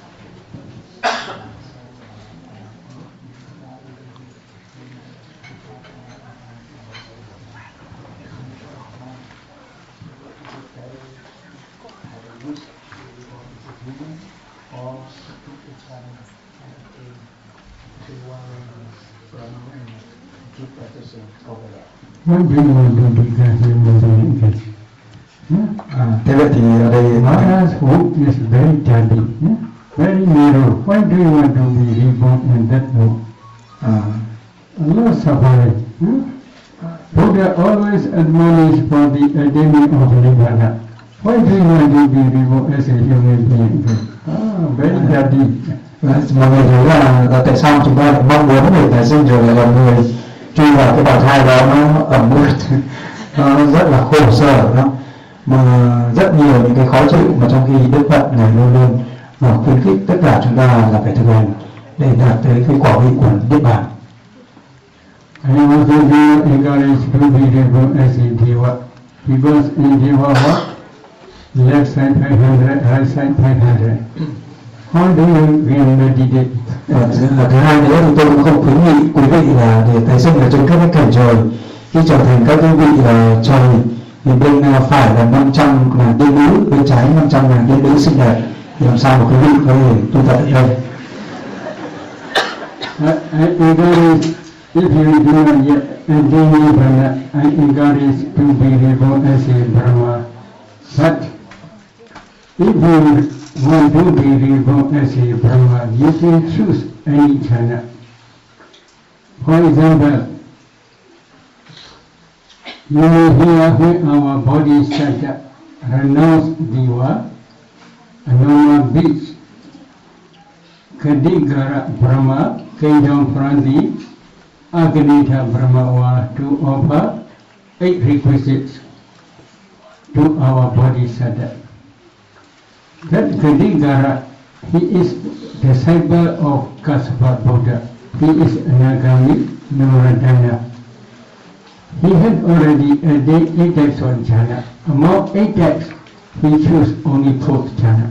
What do you want to become human being? Thế vậy thì ở đây Mara's hope is very tiny, very narrow. Why do you want to be reborn in that hope? A lot of suffering. Buddha always admonished for the attainment of Nibbana. Why do you want to be reborn as a human being? Very dirty. Mọi người thấy là tại sao chúng ta lại mong muốn để tái sinh rồi lại làm người chui vào cái bào thai đó nó ẩm ướt, nó rất là khổ sở đó, mà rất nhiều những cái khó chịu, mà trong khi Đức Phật Ngài luôn luôn khuyến khích tất cả chúng ta là phải thực hành để đạt tới cái quả vị của Niết Bàn. I also do encourage to be reborn as a Deva, because in Deva what? Left side 500, right side 500. How do you meditate? Và thứ hai nữa thì tôi cũng không khuyến nghị quý vị là để tái sinh ở trong các cái cảnh trời. Khi trở thành các cái vị trời thì bên phải là 500 là tiên nữ, bên trái 500 là tiên nữ xinh đẹp, thì làm sao mà quý vị có thể tu tập được đây? I encourage, if you do not yet attain Nibbana, I encourage to be reborn as a Brahma. But if you want to be reborn as a Brahma, you can choose any jhana. For example, you may hear when our body set up, renounced Deva, Anoma Beach, Kadigara Brahma came down from the Aganita Brahma to offer 8 requisites to our body setup. That Kadigara, he is disciple of Kassapa Buddha. He is Anagami Naradana. He had already attained 8 types of jhana. Among 8 types, he chose only 4th jhana.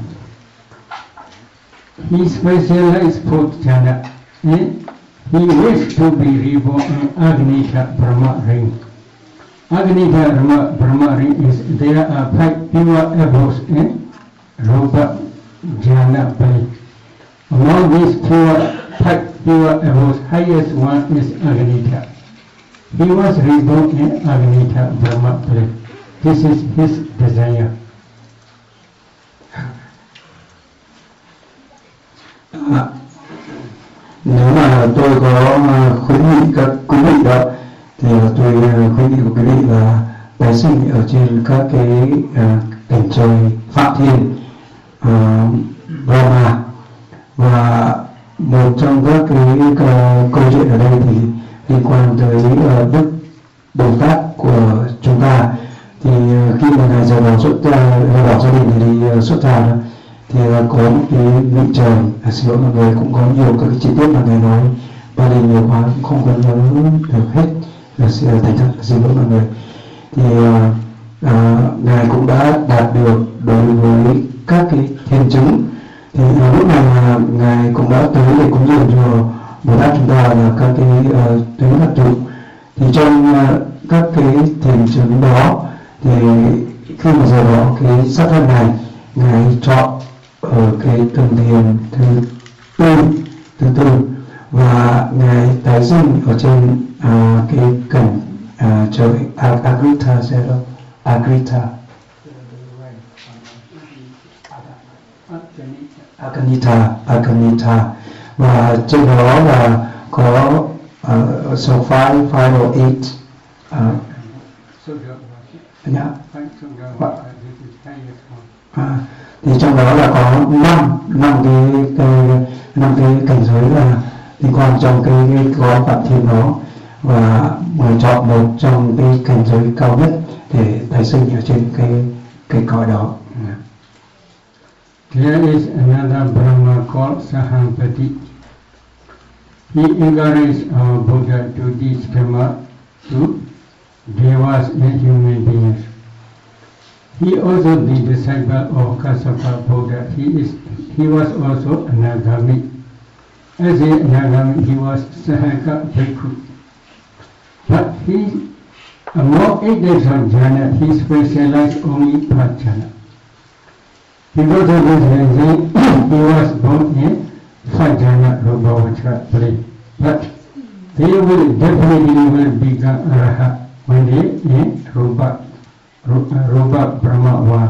He specialized 4th jhana, and he wished to be reborn in Agnita Brahma ring. Agnita Brahma ring is, there are 5 pure apples in Rupa Jhana Bali. Among these 5 pure apples, highest one is Agnita. He was reborn in Agnita Brahma Bali. This is his desire. Nếu mà tôi có khuyến nghị các quý vị đó, thì tôi khuyến nghị của quý vị là tái sinh ở trên các cái cảnh trời Phạm Thiên, Brahma. Và một trong các cái câu chuyện ở đây thì liên quan tới Đức Bồ Tát của chúng ta. Thì khi mà Ngài rời bỏ gia đình thì đi xuất gia đó, thì có một cái vị trời, xin lỗi mọi người, cũng có nhiều các cái chi tiết mà Ngài nói Bali nhiều quá cũng không có nhớ được hết, thành thật xin lỗi mọi người. Thì Ngài cũng đã đạt được đối với các cái thiên chứng. Thì lúc này mà Ngài cũng đã tới để cúng dường cho Bồ Tát chúng ta là các cái tuyến vật dụng. Thì trong các cái thiền chứng đó thì khi mà giờ đó cái sắc thân này Ngài chọn ở cái tầng thiền thứ tư và Ngài tái sinh ở trên cái cảnh trời Agrita, sẽ không? Aganita, và trên đó là có số 5 or 8 thì trong đó là có 5 cái cảnh giới là liên quan trong cái gói Phạm Thiên đó, và người chọn một trong cái cảnh giới cao nhất để tái sinh ở trên cái cõi đó. There is another Brahma called Sahampati. He encouraged our Buddha to teach Dhamma to Devas and human beings. He also the disciple of Kassapa Buddha. He was also Anagami. As a Anagami, he was Sahaka Bhikkhu. But among 8 types of jhana, he specialized only 5 jhana. Because of this reason, he was born in 5 jhana Rupavachara Bali. But they will definitely become Arahat when they in Rupa Brahma.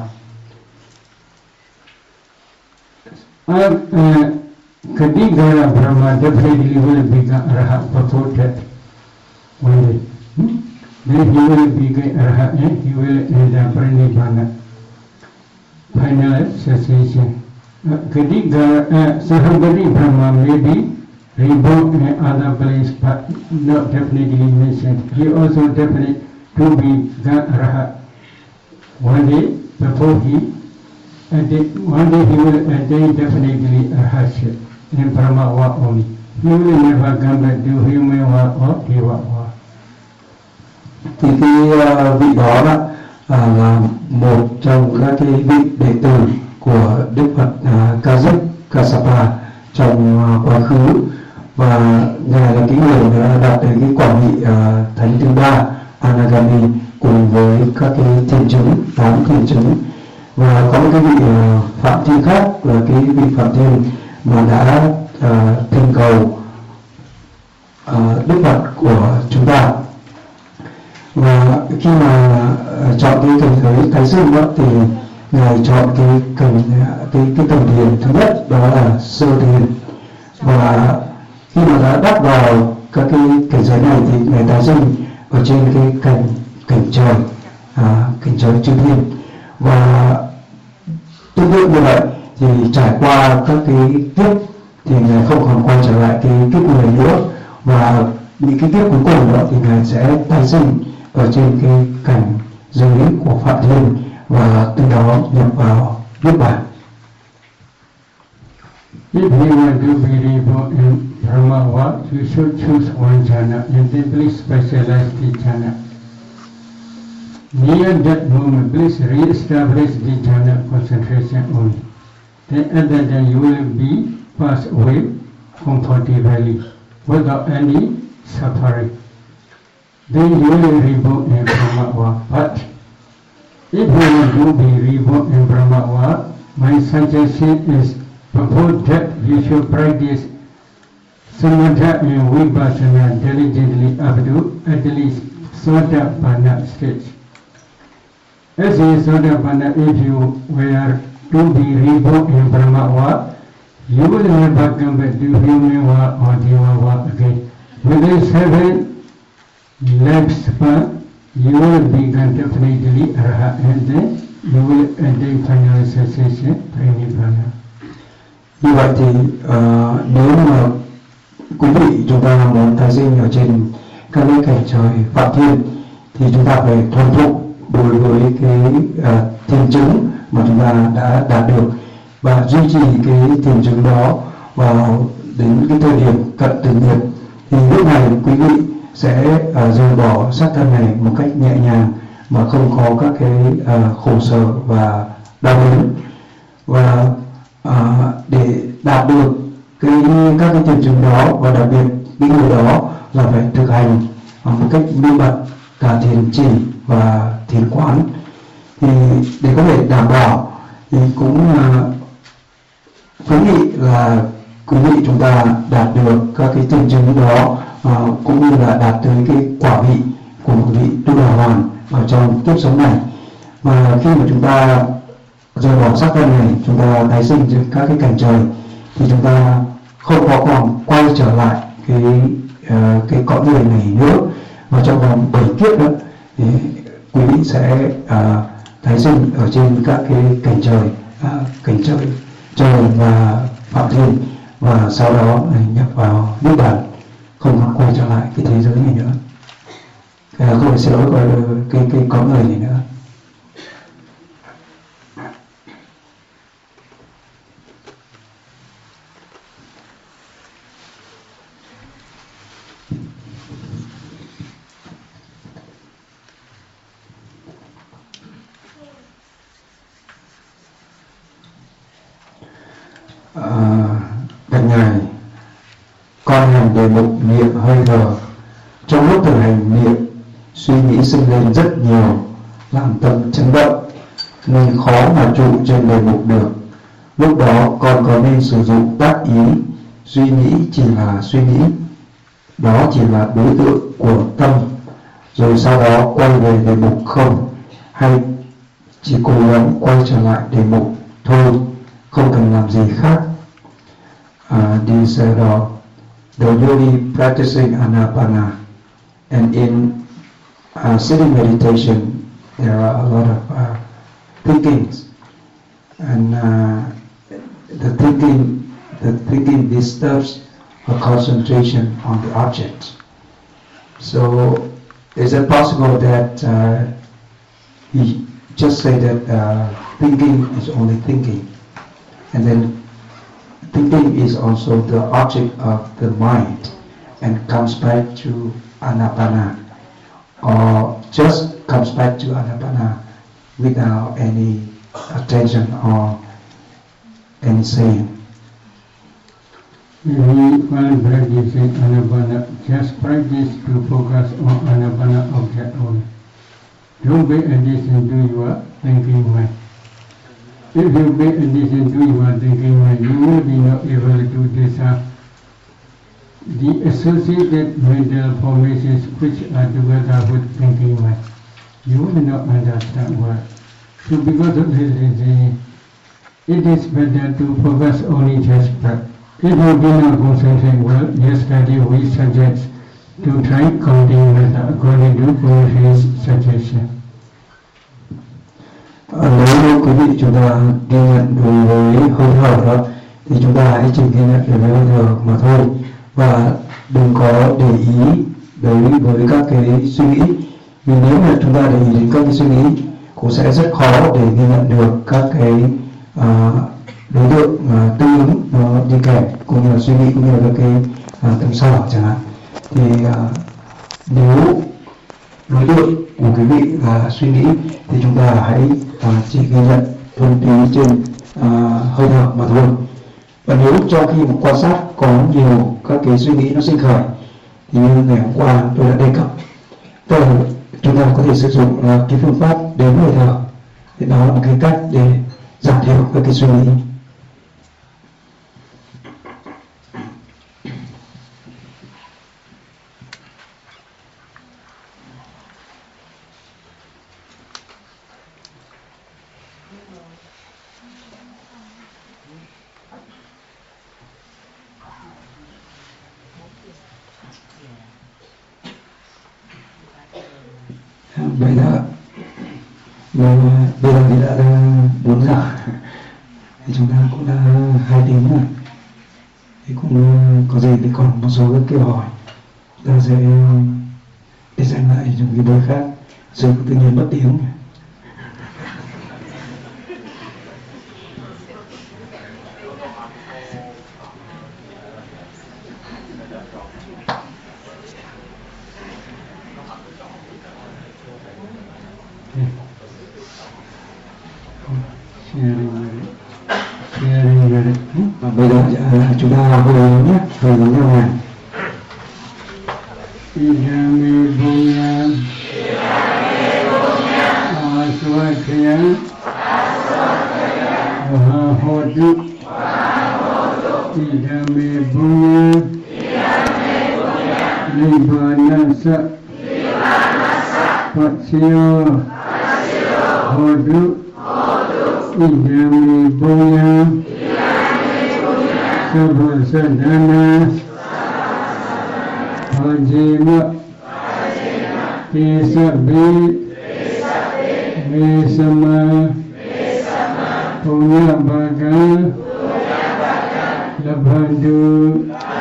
Kadigara Brahma definitely will become Arahat before death. When they, then he will become Arhat and he will enter Pranidhana, final cessation. Ketiga, Sahabhati Brahma may be reborn in other place but not definitely mentioned. He also definitely to be Arhat. One day before one day he will attain definitely Arhatship in Brahma world only. He will never come back to human world or Deva world. Thì cái vị đó là một trong các cái vị đệ tử của Đức Phật Kassapa trong quá khứ, và ngài là cái người đã đạt đến cái quả vị thánh thứ ba Anagami cùng với các cái thiền chứng, 8 thiền chứng. Và có một cái vị phạm thiên khác là cái vị phạm thiên mà đã thỉnh cầu Đức Phật của chúng ta. Và khi mà chọn cái cảnh giới tái sinh đó thì ngài chọn cái tầng thiền thứ nhất, đó là sơ thiền. Và khi mà đã đắc vào các cái cảnh giới này thì ngài tái sinh ở trên cái cảnh trời chư thiên. Và tương tự như vậy thì trải qua các cái kiếp thì ngài không còn quay trở lại cái kiếp người nữa, và những cái kiếp cuối cùng đó thì ngài sẽ tái sinh ở trên cái cảnh giới của Phạm Thiên và từ đó nhập vào Niết Bàn. If you want to be reborn in Brahma world, you should choose one jhana and then please specialize the jhana. Near that moment, please re-establish the jhana concentration only. Then at that time you will be passed away comfortably without any suffering. Then you will reborn in Brahma world. But if you want to be reborn in Brahma world, my suggestion is before that you should practice Samatha and Vipassana diligently up to at least Sotapanna stage. As a Sotapanna, if you were to be reborn in Brahma world, you will never come back to human world or Deva world again. Within 7 lifespan, you will become definitely Arhat and then you will attain final cessation, Pranidhana. Như vậy thì nếu mà quý vị chúng ta muốn tái sinh ở trên các cái cảnh trời Phạm Thiên thì chúng ta phải thuần thục đối với cái thiền chứng mà chúng ta đã đạt được và duy trì cái thiền chứng đó vào đến cái thời điểm cận tử nghiệp, thì lúc này quý vị sẽ rời bỏ xác thân này một cách nhẹ nhàng mà không có các cái khổ sở và đau đớn. Và để đạt được các cái thiền chứng đó, và đặc biệt cái người đó là phải thực hành một cách minh bạch cả thiền chỉ và thiền quán. Thì để có thể đảm bảo thì cũng khuyến nghị là quý vị chúng ta đạt được các cái thiền chứng đó, cũng như là đạt tới cái quả vị của một vị Tu Đà Hoàn ở trong kiếp sống này. Và khi mà chúng ta rời bỏ xác thân này, chúng ta tái sinh trên các cái cảnh trời thì chúng ta không có còn quay trở lại cái cõi người này nữa, và trong vòng 7 kiếp đó thì quý vị sẽ tái sinh ở trên các cái cảnh trời và Phạm Thiên, và sau đó nhập vào Niết Bàn, không còn quay trở lại cái thế giới này nữa, không phải xin lỗi cái cõi người này nữa. Bạch Ngài, con hành đề mục niệm hơi thở. Trong lúc thực hành niệm, suy nghĩ sinh lên rất nhiều, làm tâm chấn động, nên khó mà trụ trên đề mục được. Lúc đó con có nên sử dụng tác ý, suy nghĩ chỉ là suy nghĩ, đó chỉ là đối tượng của tâm, rồi sau đó quay về đề mục không, hay chỉ cố gắng quay trở lại đề mục thôi, không cần làm gì khác? These the yogi practicing Anapana, and in sitting meditation, there are a lot of thinkings, and the thinking disturbs our concentration on the object. So, is it possible that he just say that thinking is only thinking, and then thinking is also the object of the mind, and comes back to Anapana, or just comes back to Anapana without any attention or any saying? While practicing Anapana, just practice to focus on Anapana object only. Don't pay attention to your thinking mind. If you pay attention to your thinking mind, you will be not able to discern the associated mental formations which are together with thinking mind. You will not understand why. So because of this reason, it is better to focus only just breath. If you do not concentrate well, yesterday we suggest to try counting method according to Guru's suggestion. Nếu quý vị chúng ta ghi nhận đối với hơi thở đó, thì chúng ta hãy chỉ ghi nhận đối với hơi thở mà thôi, và đừng có để ý đối với các cái suy nghĩ, vì nếu mà chúng ta để ý đến các cái suy nghĩ cũng sẽ rất khó để ghi nhận được các cái đối tượng tương ứng nó đi kèm, cũng như là suy nghĩ, cũng như là các cái tâm sở chẳng hạn. Thì nếu đối tượng của quý vị là suy nghĩ thì chúng ta hãy chỉ ghi nhận thuần túy trên hơi thở mà thôi. Và nếu trong khi một quan sát có nhiều các cái suy nghĩ nó sinh khởi, thì như ngày hôm qua tôi đã đề cập, tức là chúng ta có thể sử dụng cái phương pháp đếm hơi thở, thì đó là một cái cách để giảm thiểu các cái suy nghĩ. Vậy đó, bây giờ thì đã 4 giờ, thì chúng ta cũng đã 2 tiếng rồi, thì cũng có gì thì còn một số các câu hỏi ta sẽ để dành lại trong cái buổi khác, rồi tự nhiên mất tiếng. Và bây giờ chúng ta hồi nhé, hồi với nhau này. Idame Bunya Aswakya Mahahodu Idame Bunya Nibbanasa Patsyo Hodu Idame Bunya Sabhasadana Hajima Tesabe Mesama Punya Baga Labhandu